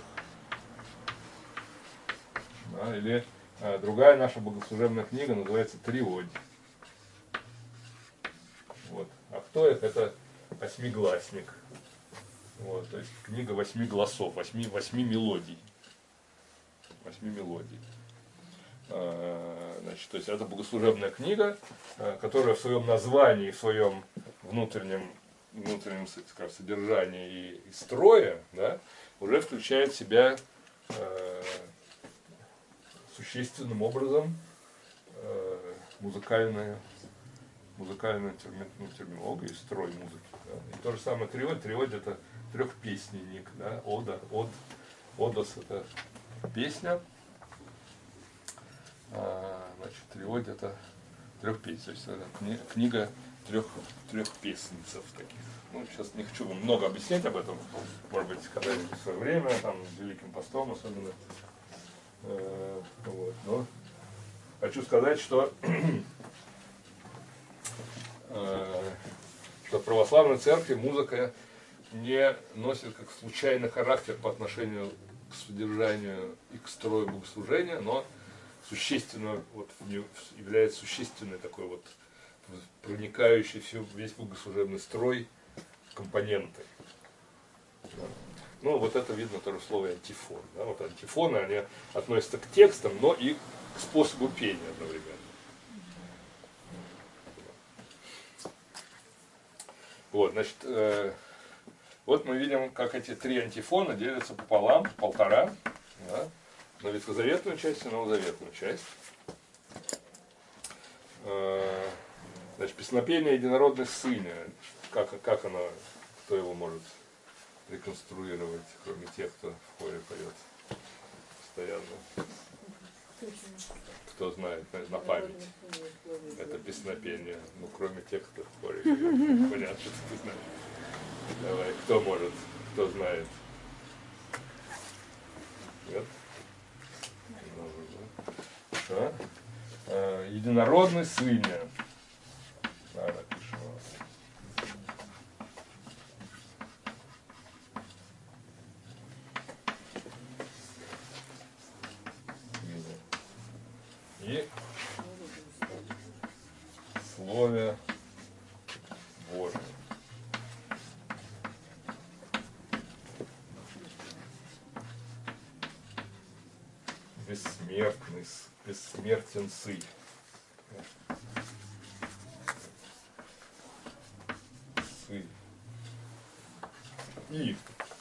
Да, или другая наша богослужебная книга называется «Триодь». Вот. Актоих — это восьмигласник. Вот, то есть книга 8 голосов, 8 мелодий. 8 мелодий. Значит, то есть это богослужебная книга, которая в своем названии, в своем внутреннем скажем, содержании и строе, да, уже включает в себя существенным образом музыкальную терминологию и строй музыки. Да. И то же самое триодь. Триодь — это трехпесненник. Да. Одос — это песня. Значит, триодь — это трехпесня. То есть это книга трехпесенцев таких. Ну, сейчас не хочу вам много объяснять об этом. Может быть, когда-нибудь в свое время, там, Великим постом особенно. Вот. Но хочу сказать, что в православной церкви музыка не носит как случайный характер по отношению к содержанию и к строю богослужения, но существенно вот, является существенной такой вот проникающей весь богослужебный строй компоненты. Ну, вот это видно тоже в слове антифон. Да? Вот антифоны, они относятся к текстам, но и к способу пения одновременно. Вот, значит, вот мы видим, как эти три антифона делятся пополам, полтора, да, на ветхозаветную часть и новозаветную часть. Значит, песнопение «Единородный Сыне», как оно, кто его может реконструировать, кроме тех, кто в хоре поет постоянно? Кто знает на память это песнопение, ну кроме тех, кто в хоре поет. Понятно, что ты знаешь. Давай, кто может, кто знает? Нет? Что? «Единородный Сыне». Да, напишем. И Слове Божьем. Бессмертен Сын. Сын. И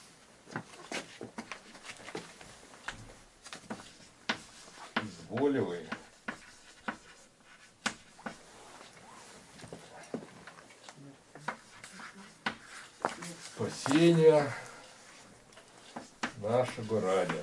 изволивай спасения нашего ради.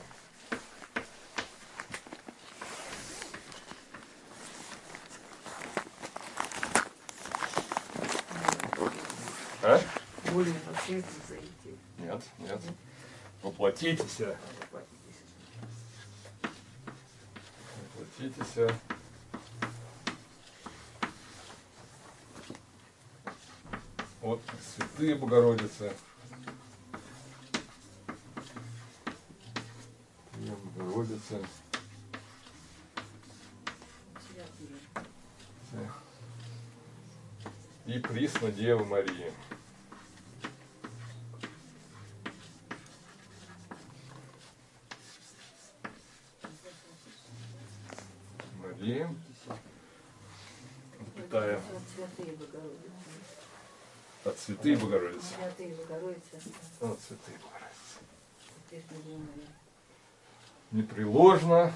А? Более вообще зайти. Нет, нет. Воплотитесь. Воплотитесь. Вот святые Богородицы. Богородица. И присно Девы Марии. Мария. Запятая. От Святые Богородицы. Святые Богородицы. От Святые Богородицы. Непреложно.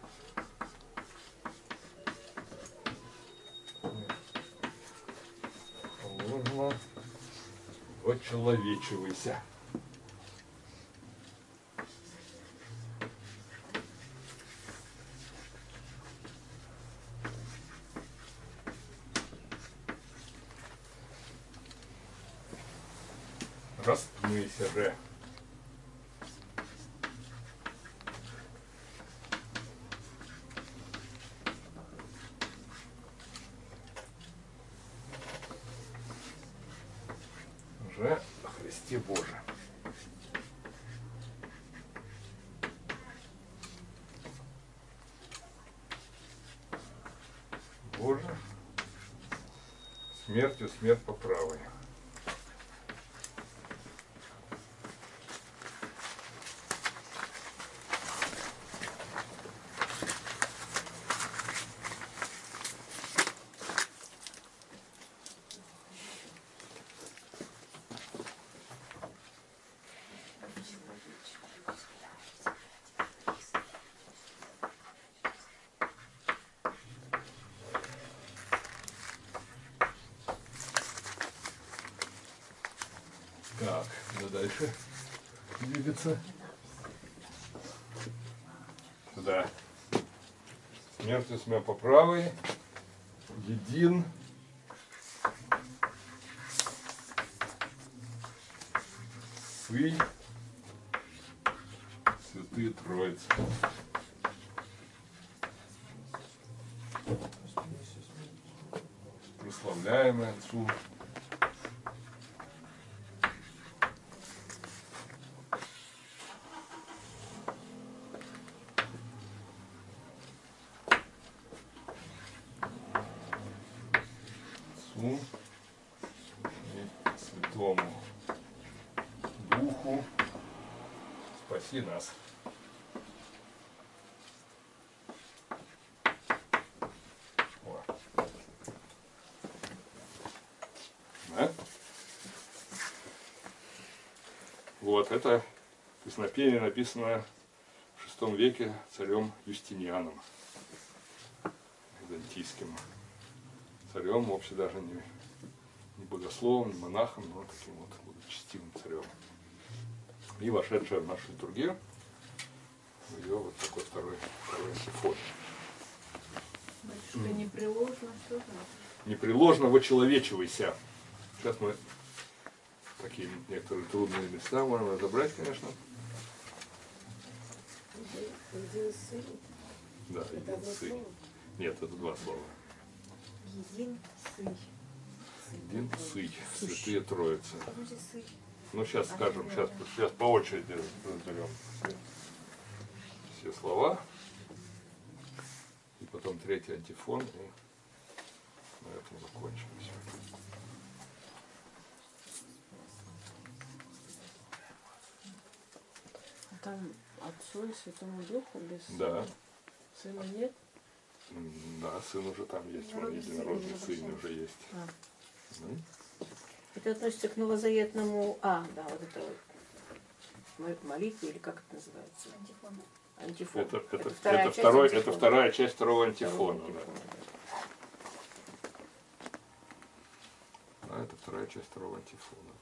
Непреложно. Очеловечивайся. Распнися же. Же о Христе Боже. Боже, смертью смерть по правой. Так, надо дальше двигаться. Сюда. Смертью смерть по правой. Един. Сын. Святые Троицы. Прославляемый Отцу. И Святому Духу, спаси нас. О. Да? Вот это песнопение написано в VI веке царем Юстинианом, византийским царем, вообще даже не богословом, не монахом, но таким вот благочестивым царем. И вошедшая в нашу литургию, ее вот такой второй антифон. Батюшка, непреложно что-то? Непреложно вочеловечивайся. Сейчас мы такие некоторые трудные места можем разобрать, конечно. Един сын. Да, един сын. Нет, это два слова. Един сый. Един сый, святые Троицы. А где сый? Ну, сейчас скажем, сейчас по очереди разберем все слова. И потом третий антифон, и на этом закончим сегодня. Там Отцу и Святому Духу без Да. Сына нет? Да, сын уже там есть, он единородный сын уже есть. Это относится к новозаветному, да, вот это вот молитва, или как это называется? Антифон. Это вторая часть второго антифона. Да, это вторая часть второго антифона.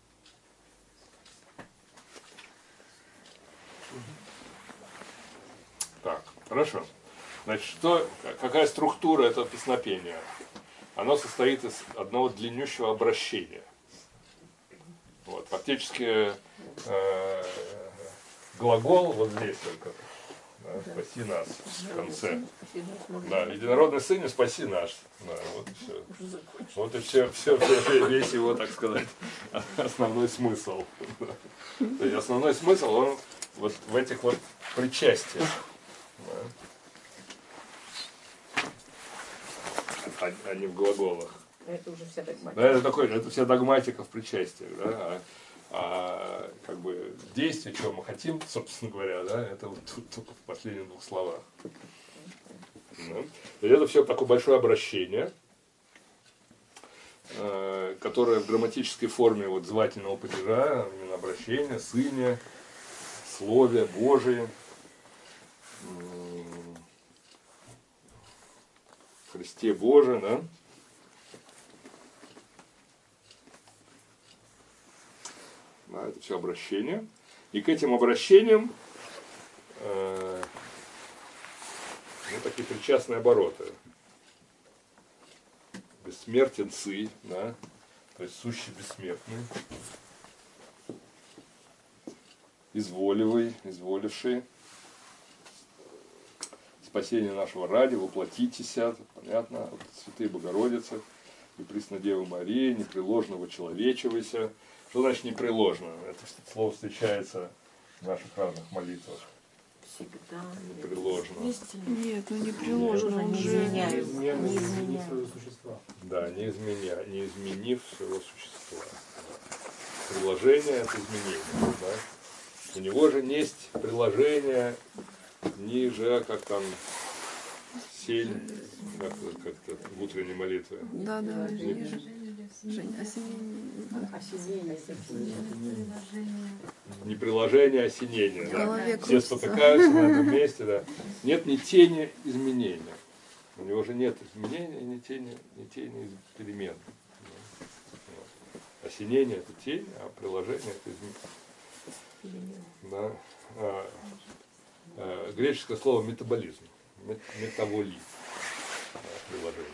Так, хорошо. Значит, какая структура этого песнопения? Оно состоит из одного длиннющего обращения. Вот, фактически глагол вот здесь только. Да, спаси нас в конце. Да, единородный сын и спаси нас. Да, вот и все. Вот и все, весь его, так сказать, основной смысл. То есть основной смысл, он вот в этих вот причастиях. Да. А не в глаголах. Это уже вся догматика. Да, это вся догматика в причастиях. Да? А как бы действие, чего мы хотим, собственно говоря, да, это вот тут только в последних двух словах. Да? И это все такое большое обращение, которое в грамматической форме вот звательного падежа, именно обращение, сыне, слове Божие, Христе Боже, да? Да, это все обращение. И к этим обращениям такие причастные обороты. Бессмертен сы, да? То есть сущий бессмертный. изволивший спасение нашего ради, воплотитеся, понятно, вот, Святые Богородицы и Преснодевы Марии, непреложного человечивайся. Что значит непреложно? Это слово встречается в наших разных молитвах. Непреложно. Нет, ну не приложено, он же... Не изменив своего существа. Да, не изменив своего существа. Приложение – это изменение. Да? У него же есть приложение ниже, как там, сель, как-то в утренней молитве. Да, ниже. Женя, осенение. Не приложение, а осенение. Да? Все крутится. спотыкаются на этом месте. Да. Нет ни тени изменения. У него же нет изменения, ни тени перемен. Да. Осенение – это тень, а приложение – это изменение. Да. Греческое слово метаболизм. Метаволит. Приложение.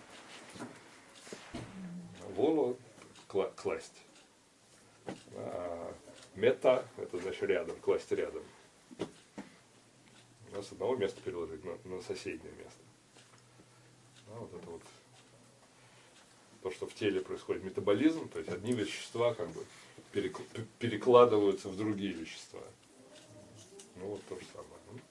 Воло – класть. А мета – это значит рядом, класть рядом. С одного места переложить на соседнее место. Вот это вот то, что в теле происходит метаболизм, то есть одни вещества как бы перекладываются в другие вещества. Ну вот то же самое.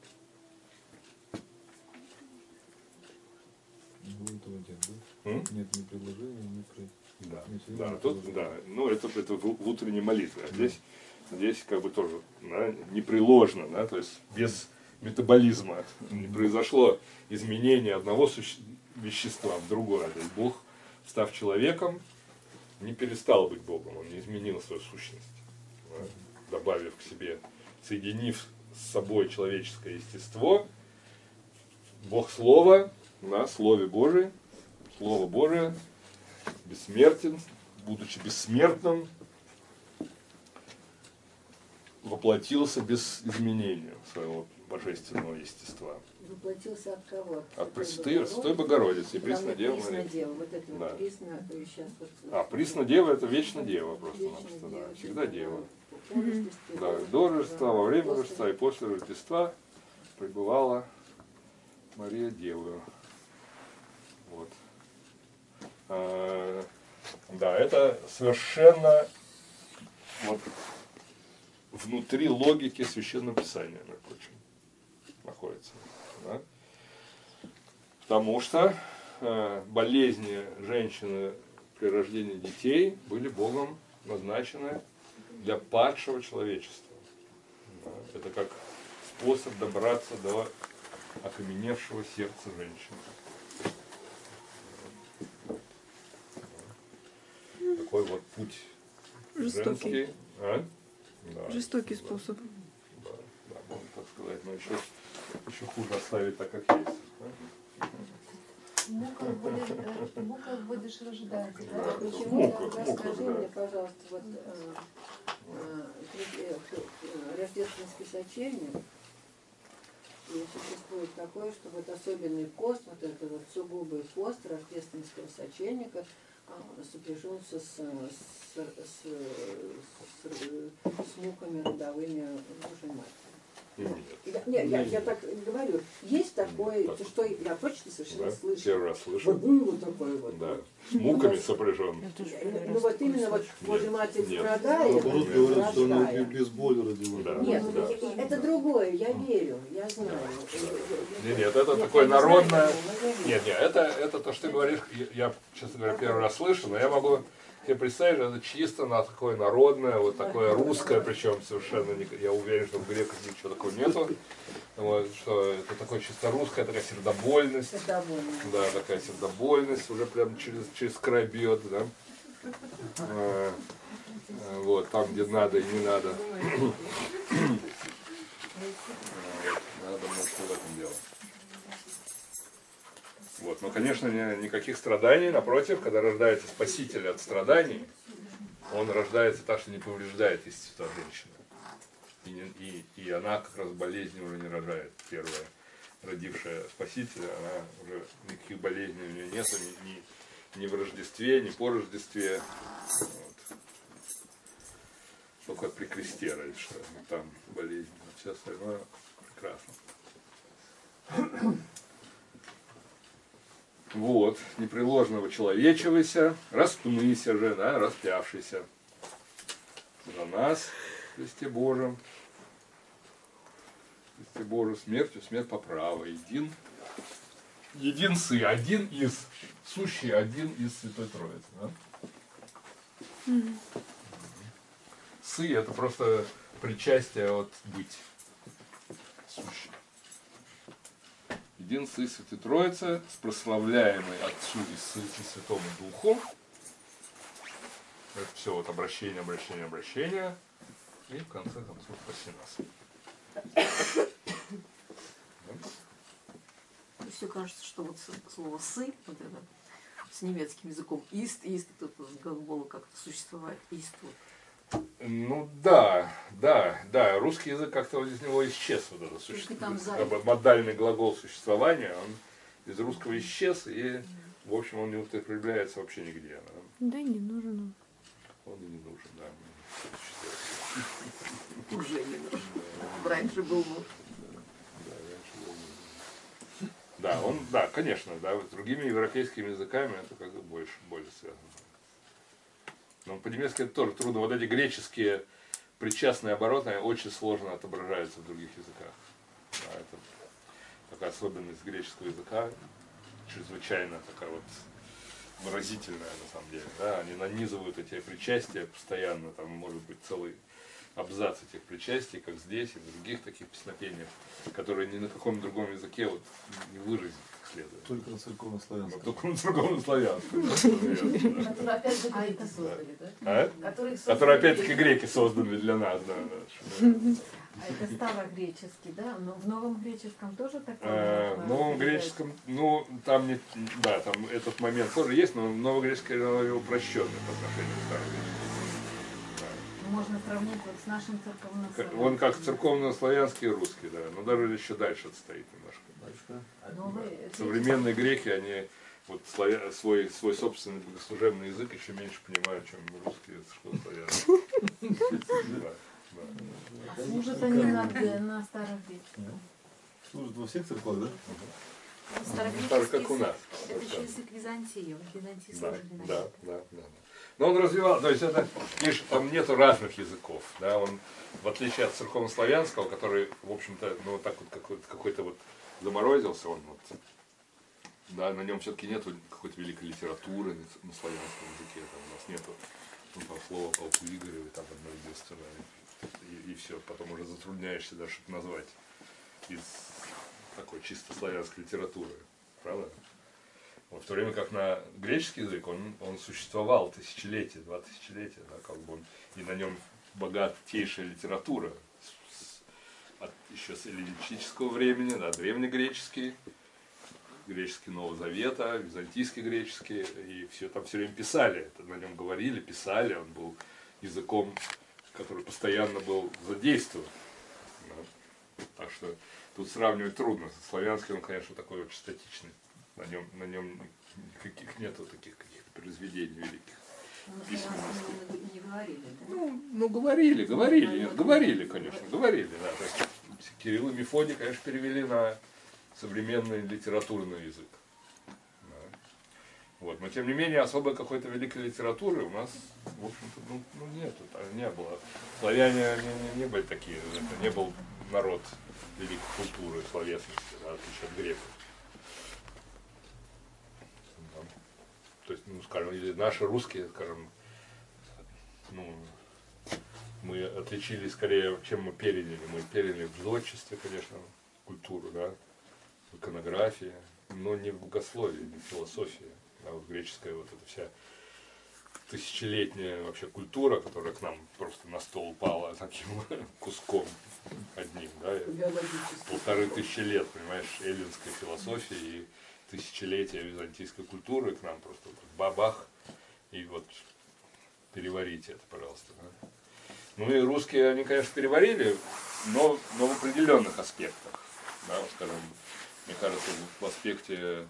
Нет ни предложения, ни при... Да, тут, да, ну это в утренней молитве, а здесь как бы тоже, да, непреложно, да, то есть без метаболизма не произошло изменение одного вещества в другое. То есть Бог, став человеком, не перестал быть Богом, Он не изменил свою сущность, да, добавив к себе, соединив с собой человеческое естество, Бог Слово, на Слове Божие, Слово Божие, бессмертен, будучи бессмертным, воплотился без изменения своего божественного естества. Воплотился от кого? От Пресвятой Богородицы и Преснодевы Марии. Преснодева, вот это да. вот Пресно, сейчас вот... А Преснодева – это вечно Дева просто-напросто, да, всегда Дева. Да, до Рождества, во время Рождества и после Рождества пребывала Мария Девою. Вот. Да, это совершенно вот внутри логики Священного Писания, между прочим, находится. Да? Потому что болезни женщины при рождении детей были Богом назначены для падшего человечества. Да? Это как способ добраться до окаменевшего сердца женщины. Такой вот путь жестокий. Женский. А? Да. Жестокий способ. Да, можно так сказать, но еще хуже оставить так, как есть. Мука будешь рождать, да? Почему тогда, скажи мне, пожалуйста, вот рождественский сочельник, и существует такое, что вот особенный пост, вот это вот сугубый пост рождественского сочельника сопряжен с муками родовыми Божьей Матери. Нет, я так говорю. Есть такое, что я точно совершенно слышу. Первый раз слышу. Вот такое вот. Да. С муками сопряжен. Ну вот именно вот Божья Матерь страдает. Наоборот, говорят, что она без боли родила. Да. Нет, это другое, я верю, я знаю. Нет, это такое народное. Нет, это то, что ты говоришь, я, честно говоря, первый раз слышу, но я могу себе представить, что это чисто на такое народное, вот такое русское, причем совершенно, я уверен, что в греках ничего такого нету. Вот, что это такое чисто русская, такая сердобольность. Да, такая сердобольность, уже прям через край бьет, да. Вот, там, где надо и не надо. Надо думать, что в этом дело. Вот. Но, конечно, никаких страданий, напротив, когда рождается Спаситель от страданий, он рождается так, что не повреждает естество женщины. И она как раз болезни уже не рожает. Первая родившая Спасителя, она уже никаких болезней у нее нет, ни в Рождестве, ни по Рождестве. Вот. Только при кресте раньше, что там болезнь, а все остальное прекрасно. Вот, непреложного человечивайся, распнися же, да, распявшийся за нас, Христе Божьем, Христе Божию, смертью, смерть по праву, един сы, один из, сущий один из Святой Троицы, да? Сы — это просто причастие от быть, сущий. Един сы Святой Троицы, с прославляемой Отцу и Сыну и Святому Духу. Это все вот обращение, обращение, обращение. И в конце концов спаси нас. Все кажется, что вот слово «сы», вот это, с немецким языком «ист», тут с глагола как-то существовать, «ист». Вот. Ну да, русский язык как-то вот из него исчез, вот это модальный глагол существования, он из русского исчез, и, в общем, он не употребляется вообще нигде. Да, не нужен он. Он и не нужен, да. Уже не нужен. Раньше был нужен. Да, он, да, конечно, да, с другими европейскими языками это как бы более связано. Но по-немецки это тоже трудно. Вот эти греческие причастные обороты очень сложно отображаются в других языках. Да, это такая особенность греческого языка, чрезвычайно такая вот выразительная на самом деле. Да? Они нанизывают эти причастия постоянно, там может быть целый абзац этих причастий, как здесь и в других таких песнопениях, которые ни на каком другом языке вот не выразить как следует. Только на церковно-славянском. Только на церковно-славянском. Которые опять-таки греки создали, да? Которые опять-таки греки созданы для нас, да. А это старогреческий, да? Но в новом греческом тоже такое? В новом греческом, ну, там не, да, там этот момент тоже есть, но новогреческий упрощенный по отношению к старогреческому. Можно сравнить вот с нашим церковно-славянским. Он как церковно-славянский и русский, да, но даже еще дальше отстоит немножко. Современные греки, они вот свой собственный богослужебный язык еще меньше понимают, чем русский церковно-славянский. А служат они на старогреческом? Служат во всех церквах, да? Старогреческий как у нас. Это еще язык Византии. В Византии служили на да. Но он развивал, то есть это, видишь, там нету разных языков, да, он, в отличие от церковно-славянского, который, в общем-то, ну, так вот какой-то вот заморозился, он вот, да, на нем все-таки нету какой-то великой литературы на славянском языке, там у нас нету, ну, там, слова полку Игоревой, там, одно единственное, и все, потом уже затрудняешься даже что-то назвать из такой чисто славянской литературы, правда? Вот, в то время как на греческий язык он существовал тысячелетия, 2 тысячелетия, да, как бы он, и на нем богатейшая литература, еще с эллинистического времени, да, древнегреческий, греческий Нового Завета, византийский греческий, и все там все время писали, это, на нем говорили, писали, он был языком, который постоянно был задействован. Да. Так что тут сравнивать трудно. Славянский он, конечно, такой очень статичный. На нем никаких нету таких каких-то произведений великих. Не говорили, да? Ну говорили, конечно, говорили, да. То есть Кирилл и Мефодий, конечно, перевели на современный литературный язык. Да. Вот. Но тем не менее особой какой-то великой литературы у нас, в общем-то, ну нету, не было. Славяне не были такие, это не был народ великой культуры, словесности, да, в отличие от греков. То есть, ну, скажем, или наши русские, скажем, ну, мы отличились скорее, чем мы переняли. Мы переняли в зодчестве, конечно, культуру, да, в иконографии, но не в богословии, не в философии. Да, вот греческая вот эта вся тысячелетняя вообще культура, которая к нам просто на стол упала таким куском одним, да, 1500 лет, понимаешь, эллинской философии и тысячелетия византийской культуры к нам просто вот бабах, и вот переварите это, пожалуйста. Да? Ну и русские, они, конечно, переварили, но в определенных аспектах. Да, вот, скажем, мне кажется, в аспекте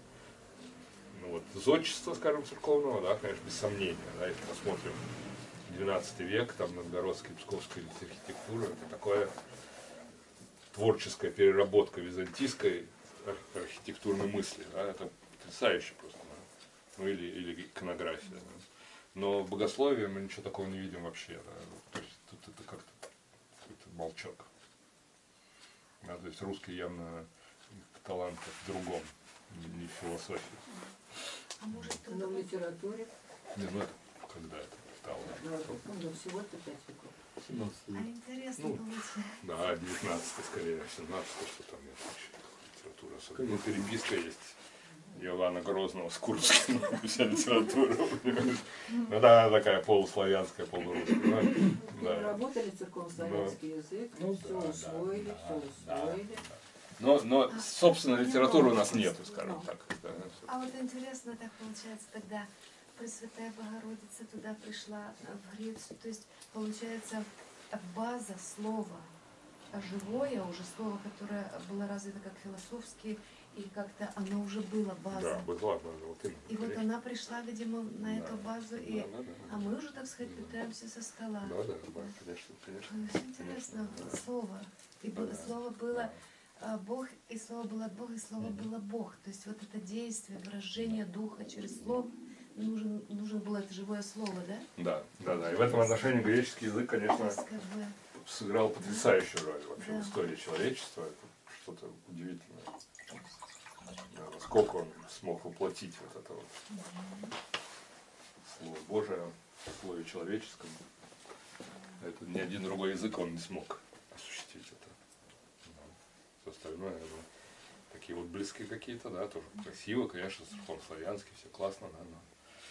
ну, вот, зодчества, скажем, церковного, да, конечно, без сомнения, да, если посмотрим XII век, там новгородская, псковская архитектура, это такое творческая переработка византийской архитектурной мысли. Да? Это потрясающе просто. Да? Ну или иконография. Да? Но в богословии мы ничего такого не видим вообще. Да? То есть тут это как-то какой-то молчок. Да? То есть русский явно талант в другом, не в философии. А может, но в литературе? Не, ну это когда это стало. Ну, всего-то 5 веков. 17 А век. интересно Ну, получается. да, 19 скорее, 17 что там нет вообще литература. Особенно переписка есть Иоанна Грозного с Курбским, вся литература, понимаешь? Ну да, она такая полуславянская, полурусская. Да. Работали церковно-славянский язык, Ну, все усвоили, все усвоили. Но, собственно, литературы у нас нету, скажем так. Да. А вот интересно так получается, тогда Пресвятая Богородица туда пришла, в Грецию, то есть получается база слова, живое уже слово, которое было развито как философски, и как-то оно уже было базой. Да, было, вот именно. И вот она пришла, видимо, на эту базу, и, да. а мы уже, так сказать, питаемся со стола. Да, конечно. Очень интересно, слово. И слово было Бог, и слово было от Бога, и слово было Бог. То есть вот это действие, выражение духа через слово, нужен было это живое слово, да? Да. И в этом отношении греческий язык, конечно, сыграл потрясающую роль вообще в истории человечества. Это что-то удивительное. Да, насколько он смог воплотить вот это вот Слово Божие в слове человеческом. Это ни один другой язык он не смог осуществить это. Все остальное, такие вот близкие какие-то, да, тоже красиво, конечно, церковно-славянский, все классно, да, но...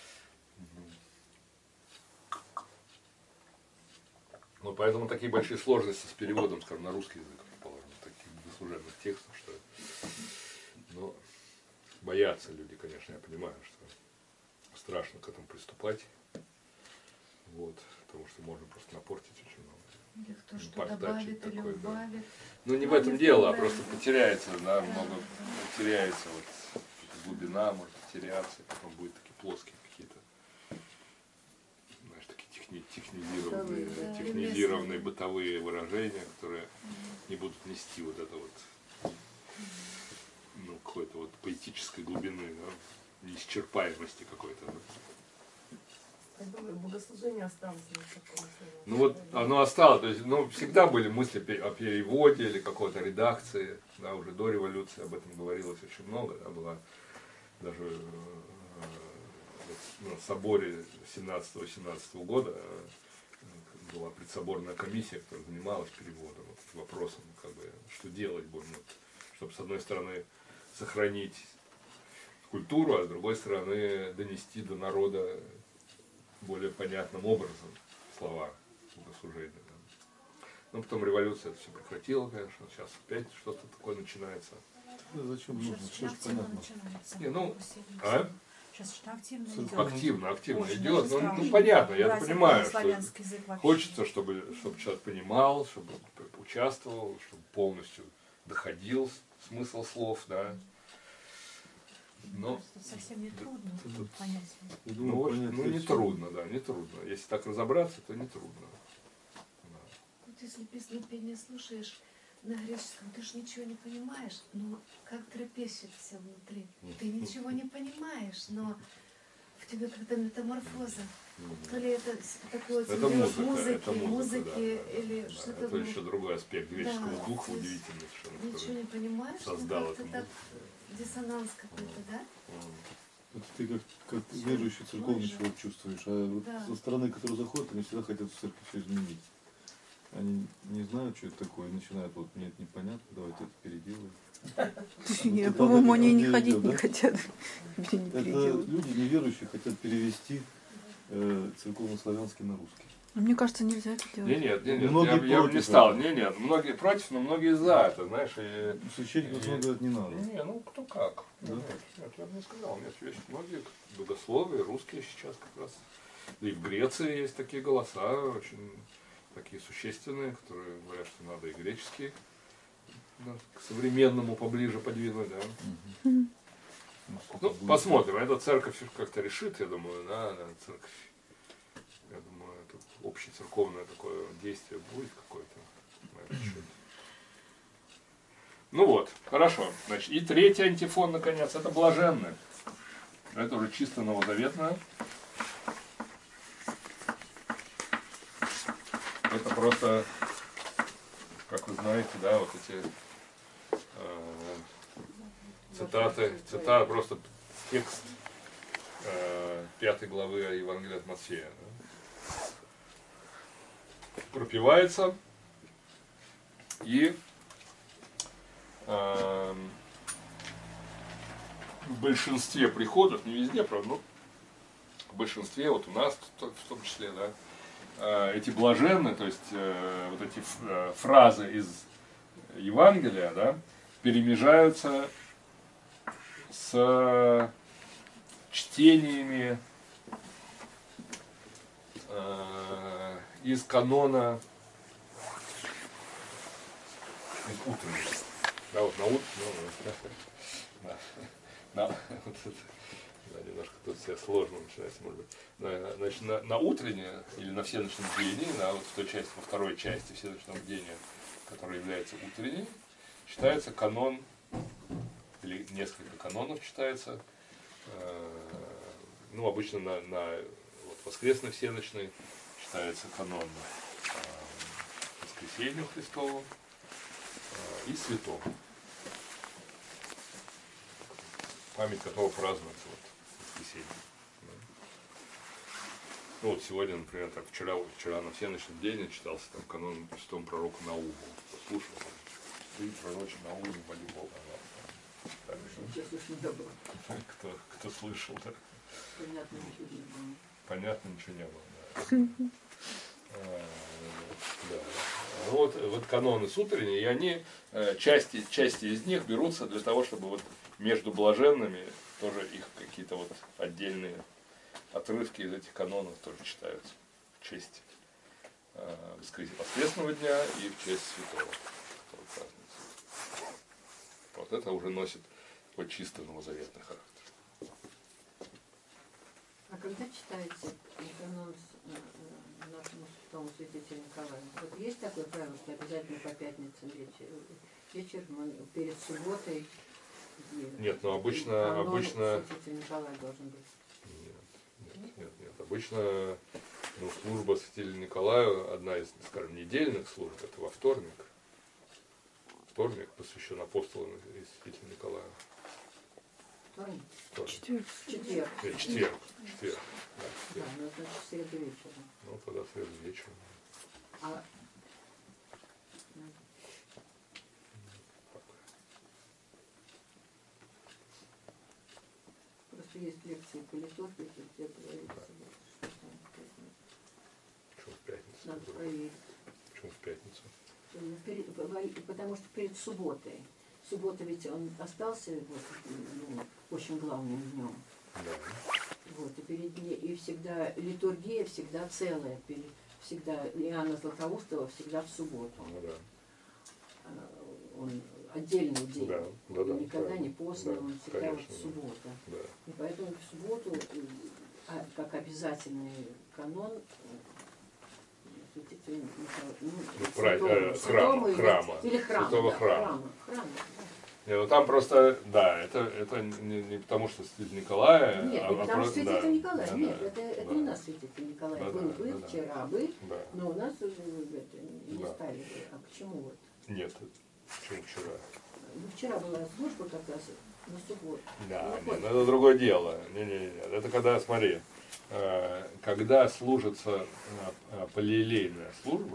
Ну, поэтому такие большие сложности с переводом, скажем, на русский язык, предположим, таких богослужебных текстов, что... Но боятся люди, конечно, я понимаю, что страшно к этому приступать, вот, потому что можно просто напортить очень много. Или кто что добавит или убавит. Ну, не в этом дело, а просто потеряется, да, много потеряется, вот, глубина может потеряться, потом будут такие плоские какие-то, знаешь, такие технизированные бытовые выражения, которые не будут нести вот это вот, ну, какой-то вот поэтической глубины, да, неисчерпаемости какой-то. Да. Я думаю, богослужение осталось. Ну вот оно осталось, то есть, ну, всегда были мысли о переводе или какой-то редакции, да, уже до революции об этом говорилось очень много, да, была даже на соборе 17-18 года была предсоборная комиссия, которая занималась переводом, вот, вопросом, как бы, что делать будем, вот, чтобы с одной стороны сохранить культуру, а с другой стороны донести до народа более понятным образом слова богослужения. Да. Но потом революция это все прекратила, конечно, сейчас опять что-то такое начинается. Да, зачем нужно? Все же понятно. Не, ну, а? Сейчас что активно идет. Активно идет. Ну, понятно, я понимаю, что хочется, чтобы человек понимал, чтобы участвовал, чтобы полностью доходил смысл слов, да. Но совсем не трудно понять. Не трудно, да, не трудно. Если так разобраться, то не трудно. Да. Вот если песнопение слушаешь на греческом, ты же ничего не понимаешь, но как трепещет все внутри. Ты ничего не понимаешь, но в тебе как-то метаморфоза. То ли это такое музыки да, или да, что-то. Это еще другой аспект греческого духа, удивительный совершенно. Ничего не понимаешь, создал как-то так диссонанс какой-то, да? Это ты как верующий церковный человек чувствуешь, а вот со стороны, которые заходят, они всегда хотят в церковь все изменить. Они не знают, что это такое, и начинают, вот мне это непонятно, давайте это переделаем. Нет, по-моему, они не ходить не хотят. Это люди неверующие хотят перевести церковно-славянский на русский. Мне кажется, нельзя это делать. Нет, я бы не стал. Нет, многие против, но многие за это, знаешь. Священник говорит, не надо. Не, ну кто как. Да? Нет, я бы не сказал. Нет, есть многие богословы, русские сейчас как раз. И в Греции есть такие голоса, очень такие существенные, которые говорят, что надо и греческий к современному поближе подвинуть, да. Ну, посмотрим. Эта церковь как-то решит, я думаю, да, церковь. Я думаю, тут общецерковное такое действие будет какое-то на этот счет. Ну вот, хорошо. Значит, и третий антифон, наконец, это блаженное. Это уже чисто новозаветное. Это просто, как вы знаете, да, вот эти цитаты, просто текст 5 главы Евангелия от Матфея. Да, пропевается и в большинстве приходов, не везде, правда, но в большинстве, вот у нас в том числе, да, эти блаженные, то есть вот эти фразы из Евангелия, да, перемежаются с чтениями из канона, из утреннего. Да, вот на утро, немножко тут все сложно начинается, может быть. Значит, на утреннее или на всеночном бдении, вот в той части, во второй части всеночного бдения, которая является утренней, читается канон, или несколько канонов читается, ну, обычно на вот, воскресной всеночной читается канон Воскресению Христову и Святому, память которого празднуется вот, воскресенье. Ну вот сегодня, например, так, вчера на всеночном бдении читался там канон святому пророку Науму. Послушал, ты, пророче Наум, моли Бога. Кто слышал, да? Понятно, ничего не было. Да. Ну, вот каноны с утренней, и они, части из них берутся для того, чтобы вот между блаженными тоже их какие-то вот отдельные отрывки из этих канонов тоже читаются в честь воскресного дня и в честь святого. Вот это уже носит вот чисто новозаветный характер. А когда читаете канон нашему святому святителю Николаю, вот есть такое правило, что обязательно по пятницам вечером, перед субботой? Нет, но обычно святитель Николай должен быть. Нет. Обычно служба святителю Николаю, одна из, скажем, недельных служб, это во вторник. Вторник посвящен апостолам и святителю Николаю. Вторник? Четверг. Четверг. Да, ну значит в среду вечером. Ну, тогда в среду вечером. Просто есть лекции по литургии, где говорится, что в пятницу? Надо проверить. Почему в пятницу? Потому что перед субботой. Суббота ведь он остался вот, очень главным днем. Да. Вот, и перед ней, и всегда литургия всегда целая, всегда Иоанна Златоустова всегда в субботу. Ну, да. Он отдельный день. Да, никогда не постный, он всегда конечно, вот суббота. Да. И поэтому в субботу, как обязательный канон, святого храма. Нет, там просто, да, это не потому, что святитель Николая. Нет, не потому что святитель Николай. Нет, это не у нас святитель Николай. Был вчера, но у нас не стали. А почему вот? Нет, почему вчера? Вчера была служба как раз на субботу. Да, нет, это другое дело. Не. Это когда, смотри, когда служится полиелейная служба,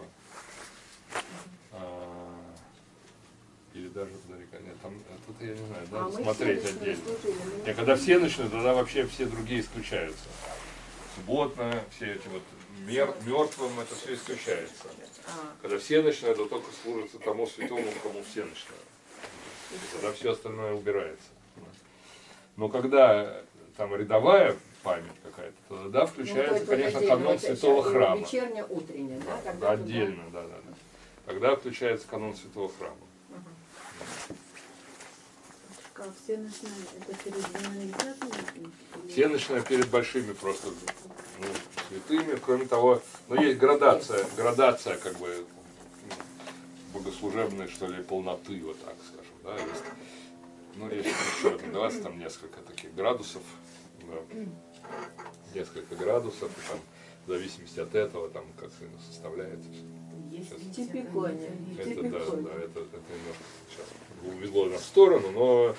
или даже, нет, там, это я не знаю, надо смотреть отдельно. И когда все начнут, тогда вообще все другие исключаются. Субботная, все эти вот мертвым, это все исключается. Когда все начинают, то только служится тому святому, кому все начинают. И тогда все остальное убирается. Но когда там рядовая память какая-то, то тогда включается, конечно, канон святого храма. Вечерняя, утренняя, да? Да, отдельно, да. Тогда включается канон святого храма. Батюшка, всеночная, это перед двумя святыми? Всеночная перед большими просто святыми. Кроме того, есть градация как бы богослужебной, что ли, полноты, вот так скажем, да, есть, есть еще называется там несколько таких градусов, да, несколько градусов, и там в зависимости от этого, там, как составляется. Типикония. Это немножко сейчас увело нас в сторону, но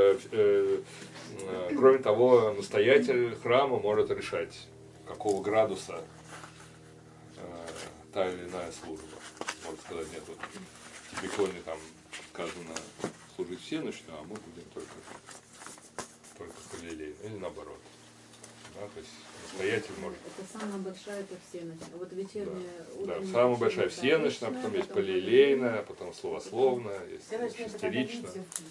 кроме того, настоятель храма может решать, какого градуса та или иная служба. Может сказать, нет, вот в Типиконе там сказано служить всеночную, а мы будем только полилейно, или наоборот. Да, то есть настоятель может... Это самая большая, это всеночная. Вот вечерняя... Да, самая большая всеночная, потом есть полилейная, потом словословная, есть истеричная.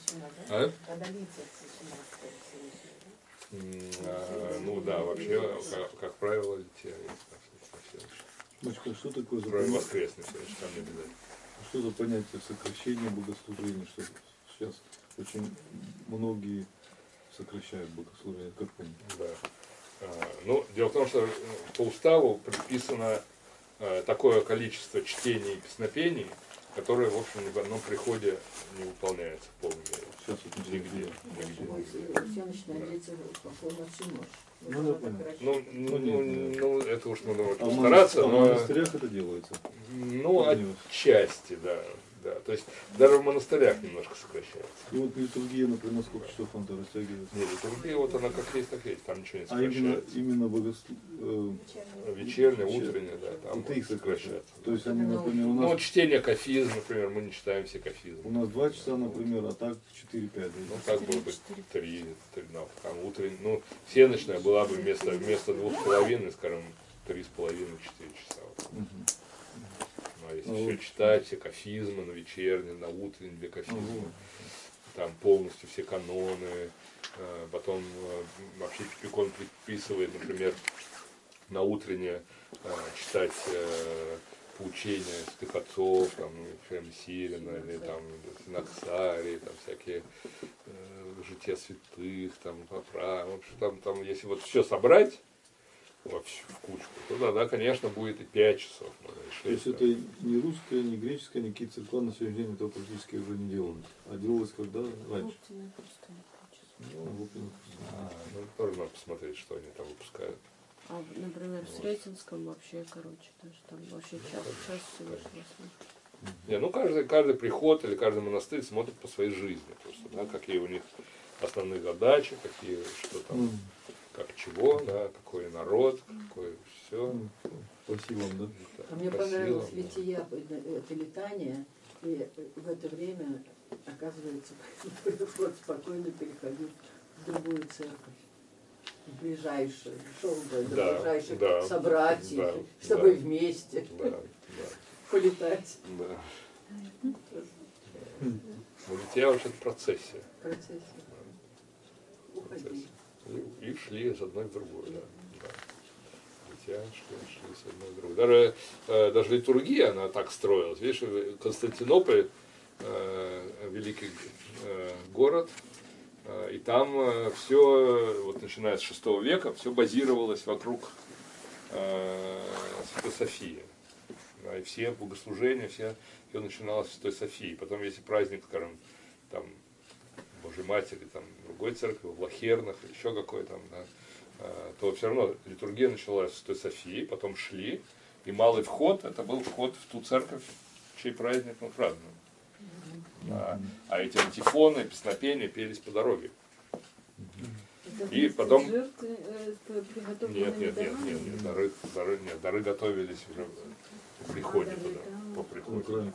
Ну да, вообще, как правило, что такое воскресный всеночный, там не обязательно. Что за понятие сокращения богослужения, что сейчас очень многие сокращают богослужение, как понять? Да. Ну, дело в том, что по уставу предписано такое количество чтений и песнопений, которые, в общем, ни в одном приходе не выполняется в полной мере. Сейчас вот нигде. Ну, это уж надо постараться, но... в монастырях это делается? Ну, отчасти, да. Да, то есть даже в монастырях немножко сокращается. И вот литургия, например, на сколько часов она растягивается? Нет, литургия вот она как есть, там ничего не сокращается. А именно вечерняя, утренняя, да, там это их сокращается. То есть они, например, у нас... Ну, чтение кафизм, например, мы не читаем все кафизмы. У нас 2 часа, например, а так 4-5. Ну, так было бы 3, там утренняя, ну, всеночная была бы вместо 2,5, скажем, 3,5-4 часа. А если все читать, все кафизмы, на вечерние, на утренние для кафизма, там полностью все каноны, потом вообще Типикон предписывает, например, на утреннее читать поучения святых отцов, там, Ефрема Сирина, или там Синаксарий, там всякие жития святых, там, в общем, там, если вот все собрать, вообще в кучку, то да, конечно, будет и 5 часов. То есть это не русская, не греческая, никакие церква на сегодняшний день этого практически уже не делают. А делалось когда? Раньше. Ну, тоже надо посмотреть, что они там выпускают. А, например, в Сретенском вообще, короче, даже там вообще час всего шло. Не, ну каждый приход или каждый монастырь смотрит по своей жизни просто, да, какие у них основные задачи, какие, что там, как чего, да, какой народ, какое все. Спасибо вам, да? А мне понравилось лития, это летание, и в это время, оказывается, приход спокойно переходил в другую церковь. Ближайшую, шел до ближайших собратьев, чтобы вместе полетать. Да. Лития вообще это процессия. Уходи. И шли с одной в другую, да. Лития шли с одной в другую. Даже литургия, она так строилась. Видишь, Константинополь, великий город, и там все, вот начиная с VI века, все базировалось вокруг Святой Софии. И все богослужения, все начиналось с Святой Софии. Потом, если праздник, скажем, там, Божьей Матери, там, другой церкви, в Лахернах, еще какой там, да, то все равно литургия началась с Святой Софии, потом шли, и малый вход, это был вход в ту церковь, чей праздник мы празднуем. А эти антифоны, песнопения пелись по дороге. И потом... Нет, дары готовились уже в приходе, по приходе.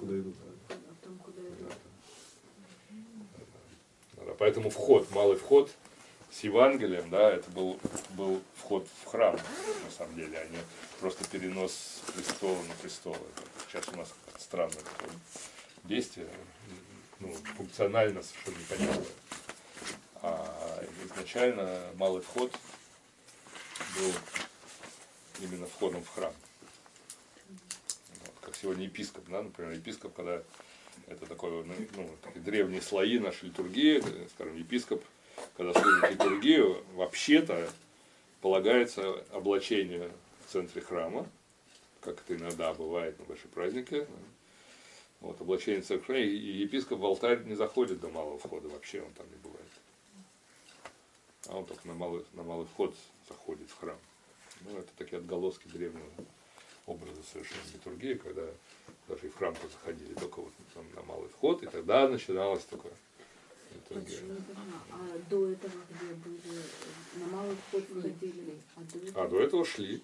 Поэтому вход, малый вход с Евангелием, да, это был вход в храм, на самом деле, а не просто перенос с престола на престол. Сейчас у нас странное такое действие, ну, функционально совершенно непонятное. А изначально малый вход был именно входом в храм. Вот, как сегодня епископ, да, например, епископ, когда Это такое, ну, такие древние слои нашей литургии, скажем, епископ, когда служит литургию, вообще-то полагается облачение в центре храма, как это иногда бывает на большие праздники. Вот, облачение в центре храма, и епископ в алтарь не заходит до малого входа, вообще он там не бывает. А он только на малый вход заходит в храм. Ну, это такие отголоски древнего образа совершенно литургии, когда даже и в храм заходили только вот там на малый вход, и тогда начиналось такое литургия. А до этого где были? На малый вход ходили? А до этого шли.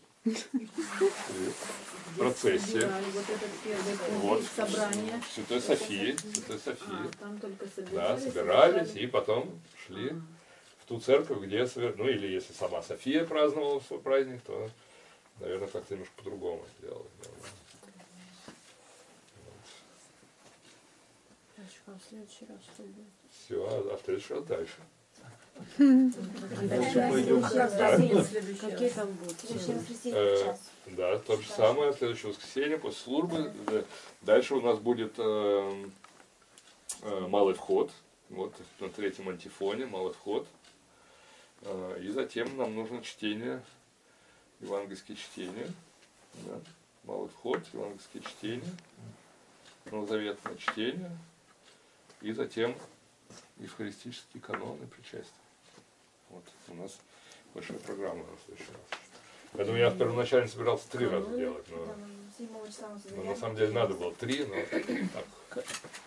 Процессия. Вот этот первый Вот. собрание. Святой Софии. Там только собирались. Да, собирались и потом шли в ту церковь, где, ну или если сама София праздновала свой праздник, то, наверное, как-то немножко по-другому сделали. А в следующий раз что будет? Все, а в следующий раз дальше. Какие там будут? Да, то же самое, следующее воскресенье, после службы. Дальше у нас будет малый вход, вот на третьем антифоне, малый вход. И затем нам нужно чтение, евангельские чтения. Да. Малый вход, евангельские чтения, новозаветное чтение. И затем евхаристические каноны, причастия. Вот у нас большая программа на следующий раз. Поэтому я первоначально собирался 3 раза делать, но на самом деле надо было 3, но так.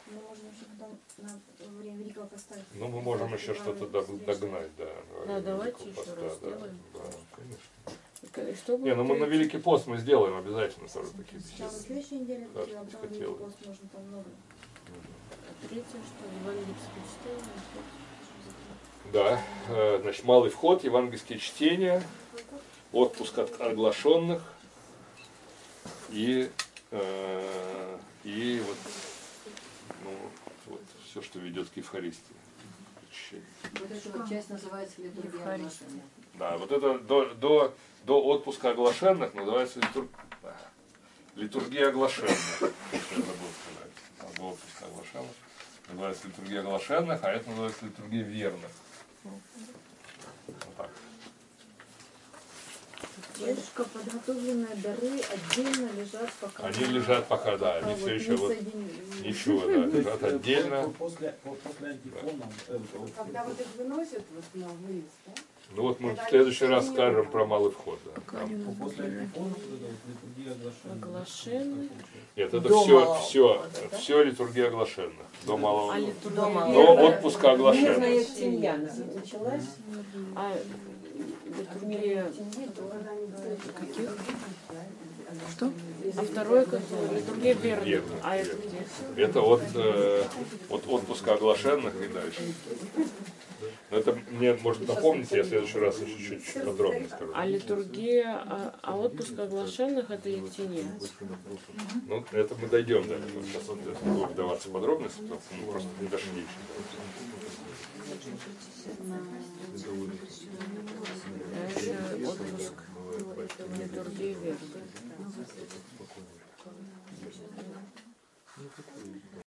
Ну, мы можем еще что-то догнать, да. Да, давайте еще раз сделаем. Да, конечно. Не, ну мы на Великий пост мы сделаем обязательно сразу такие беседы. На следующей неделе хотел. Пост можно там много. Третье, что евангельское чтение. Да, значит, малый вход, евангельские чтения, отпуск от оглашенных и вот, ну, вот все, что ведет к Евхаристии. Вот эта вот часть называется литургия оглашенных. Да, вот это до отпуска оглашенных называется литургия оглашенных. Я забыл сказать. До отпуска оглашенных называется литургия оглашенных, а это называется литургия верных. Вот так. Дедушка, подготовленные дары отдельно лежат пока. Они лежат пока, да, они все еще вот ничего, да, лежат отдельно. После антифона. Когда вот их выносят вот на выезд, да? Ну вот мы в следующий раз скажем про малый вход. Да. После антифона литургия оглашенных. Нет, это все литургия оглашенных. До малого, до отпуска оглашенных. Мирная семья началась. А литургия каких? Что? А второе какое? Литургия верных. А это где? Это от отпуска оглашенных и дальше. Но это мне может напомнить, я в следующий раз еще чуть подробнее скажу. А литургия, а отпуск оглашенных это Евтиния. Ну, это мы дойдем до этого. Сейчас вот не будем вдаваться в подробности, потому что мы просто не дошли еще. Дальше отпуск литургии верных.